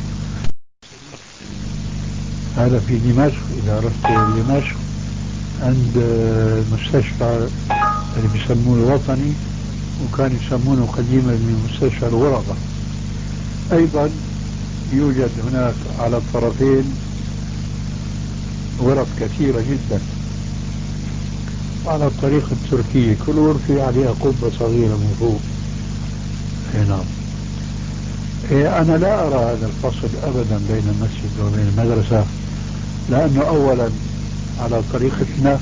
[SPEAKER 3] هذا في دمشق. إذا رحت دمشق عند المستشفى اللي بيسموه الوطني وكان يسمونه قديما من مستشفى الغرفة. أيضا يوجد هناك على الطرفين غرف كثيرة جدا على الطريقة التركية. كل غرفة عليها قبة صغيرة من فوق. نعم. أنا لا أرى هذا الفصل أبدا بين المسجد وبين المدرسة لأنه أولا على طريقتنا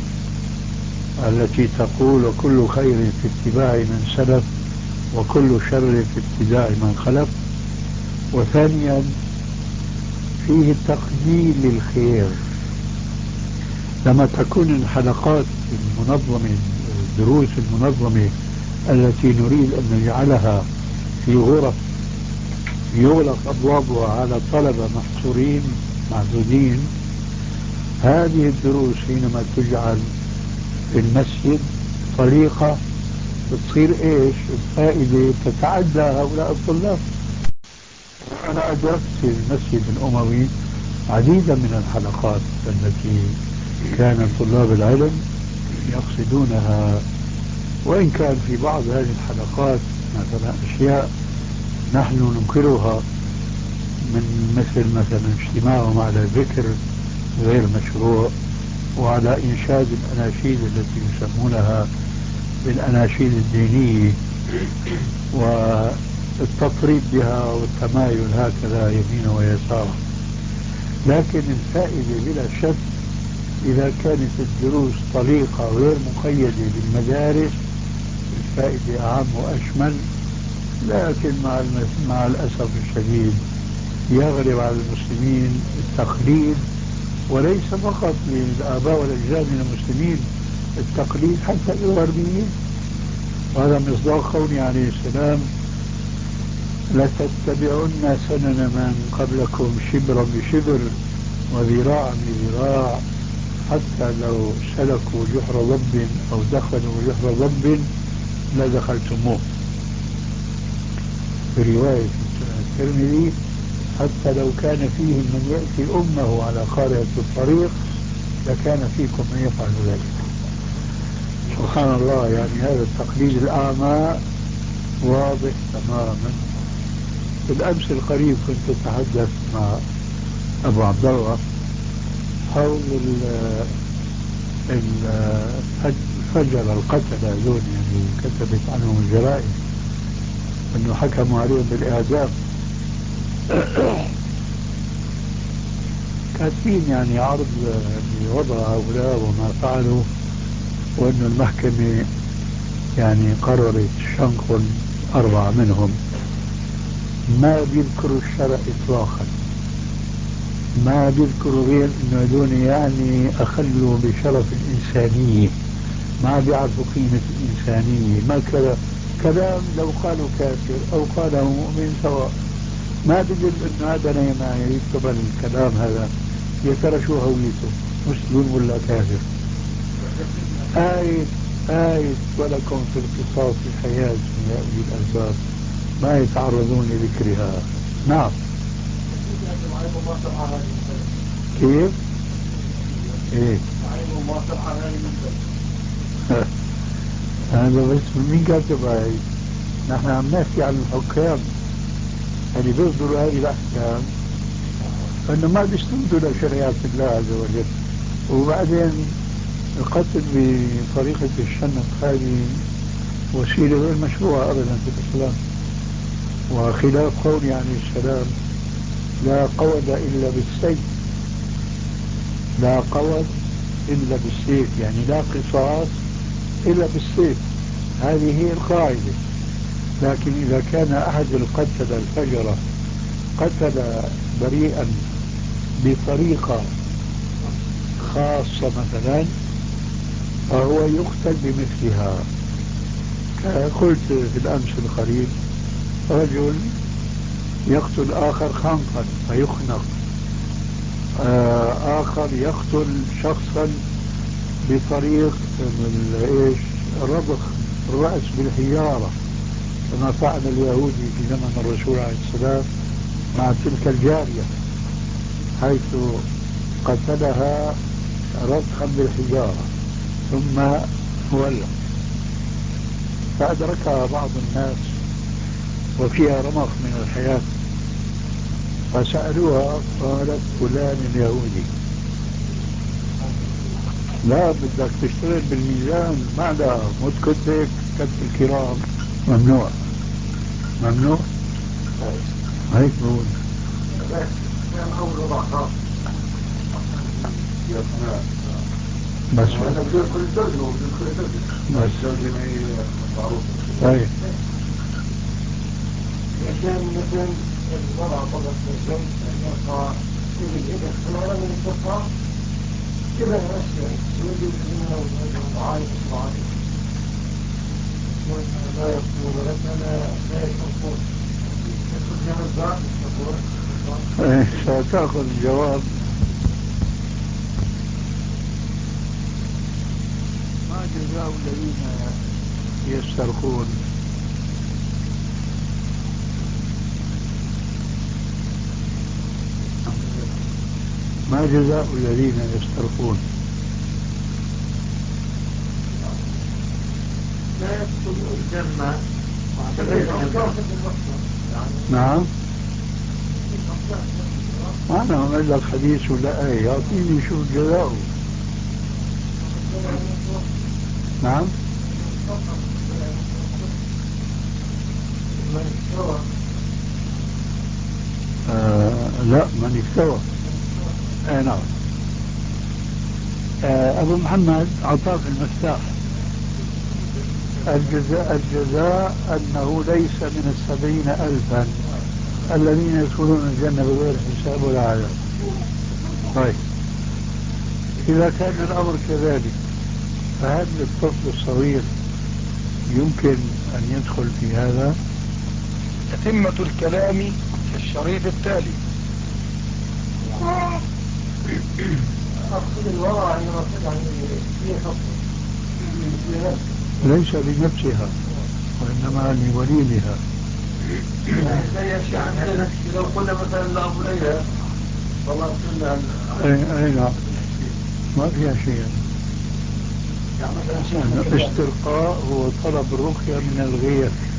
[SPEAKER 3] التي تقول وكل خير في اتباع من سلف وكل شر في ابتداء من خلف. وثانيا فيه تقليل للخير. لما تكون الحلقات المنظمة الدروس المنظمة التي نريد أن نجعلها في غرف يغلق أبوابها على طلبة محصورين معدودين، هذه الدروس حينما تجعل في المسجد طريقة بتصير ايش الفائدة تتعدى هؤلاء الطلاب. أنا أدركت في المسجد الأموي عديدا من الحلقات التي كان طلاب العلم يقصدونها، وإن كان في بعض هذه الحلقات مثلا أشياء نحن ننكرها من مثلا اجتماعهم على ذكر غير مشروع وعلى إنشاد الأناشيد التي يسمونها بالأناشيد الدينية والتطريب بها والتمايل هكذا يمين ويسار. لكن الفائدة بلا شك إذا كانت الدروس طريقة غير مقيدة بالمدارس الفائدة أعم وأشمل. لكن مع الأسف الشديد يغلب على المسلمين التقليد، وليس فقط للآباء والأجداد من المسلمين، التقليد حتى للغربيين. وهذا مصداق قوله عليه السلام: لتتبعن سنن من قبلكم شبرا بشبر وذراعا بذراع حتى لو سلكوا جحر ضب أو دخلوا جحر ضب لدخلتموه. في رواية الترمذي: حتى لو كان فيهم من يأتي أمه على قارئة الطريق لكان فيكم من يفعل ذلك. سبحان الله. يعني هذا التقليد الأعمى واضح تماما. بالأمس القريب كنت أتحدث مع أبو عبد الله حول الفجر القتلة هذول يعني كتبت عنهم الجرائم أنه حكموا عليهم بالإعدام. كاتبين يعني عرض لوضع هؤلاء وما فعلوا، وأن المحكمة يعني قررت شنق 4 منهم. ما بيذكروا الشرع إطلاقا، ما بيذكروا غير أنه هذول يعني أخلوا بشرف الإنسانية، ما بيعرفوا قيمة الإنسانية، ما كلام لو قالوا كافر أو قاله مؤمن سواء. ما بدل أن هذا ما يقبل الكلام هذا. يا ترى شو هويته، مسلم ولا كافر؟ آية ولكم في القصاص حياة يا أولي الألباب ما يتعرضون لذكرها. نعم. كيف؟ ايه هذا بس مين كاتب هاي؟ نحن عم نحكي عن الحكام اللي بيصدروا هذه الأحكام أنه ما بيستندوا لشريعة الله عز وجل. وبعدين القتل بطريقة الشنق هذه وسيلة غير مشروعة أبدا في الإسلام. وخلاف قوله عليه السلام لا قود إلا بالسيف، لا قود إلا بالسيف، يعني لا قصاص إلا بالسيف، هذه هي القاعدة. لكن إذا كان أحد قتل الفجرة قتل بريئا بطريقة خاصة مثلا فهو يقتل بمثلها. قلت في الأمس القريب رجل يقتل آخر خنقا فيخنق، آخر يقتل شخصا بطريق ربخ الرأس بالحجارة كما فعل اليهودي في زمن الرسول عليه السلام مع تلك الجارية، حيث قتلها ربخا بالحجارة ثم ولع، فأدركها بعض الناس وفيها رمق من الحياة فسألوها قالت فلان اليهودي. لا بدك تشتغل بالميزان بعدها مت كتك كتب الكرام ممنوع، ممنوع هيك بقول. بس طيب
[SPEAKER 6] عشان مثلا الوضع طبق الزوج أن يقع في الإيد اختيارا من التقى كذا أشياء يوجد منها وجود معاين معاين لا يقول لكن لا يكون
[SPEAKER 3] ستأخذ الجواب. ما جزاء الذين يسترخون؟ ما جزاء الذين يسترخون؟
[SPEAKER 6] لا يدخلوا الجنة.
[SPEAKER 3] نعم أنا أقول لك حديث ولا آية يعطيني شو جزاؤه. نعم لا من استوى. نعم أبو محمد أعطاك المفتاح. الجزاء أنه ليس من 70,000 الذين يدخلون الجنة بغير حساب ولا عذاب. طيب إذا كان الأمر كذلك فهل الطفل الصغير يمكن أن يدخل في هذا؟
[SPEAKER 1] تتمة الكلام في الشريط التالي.
[SPEAKER 6] أقصد الوضع عندما هي خطة
[SPEAKER 3] ليس لنفسها وإنما لوليدها.
[SPEAKER 6] لو قلنا مثلا لأبو ليلى والله قلنا
[SPEAKER 3] أي نعم ما فيها شيء.
[SPEAKER 6] يعني مثلا
[SPEAKER 3] الاسترقاء هو طلب الرقية من الغير.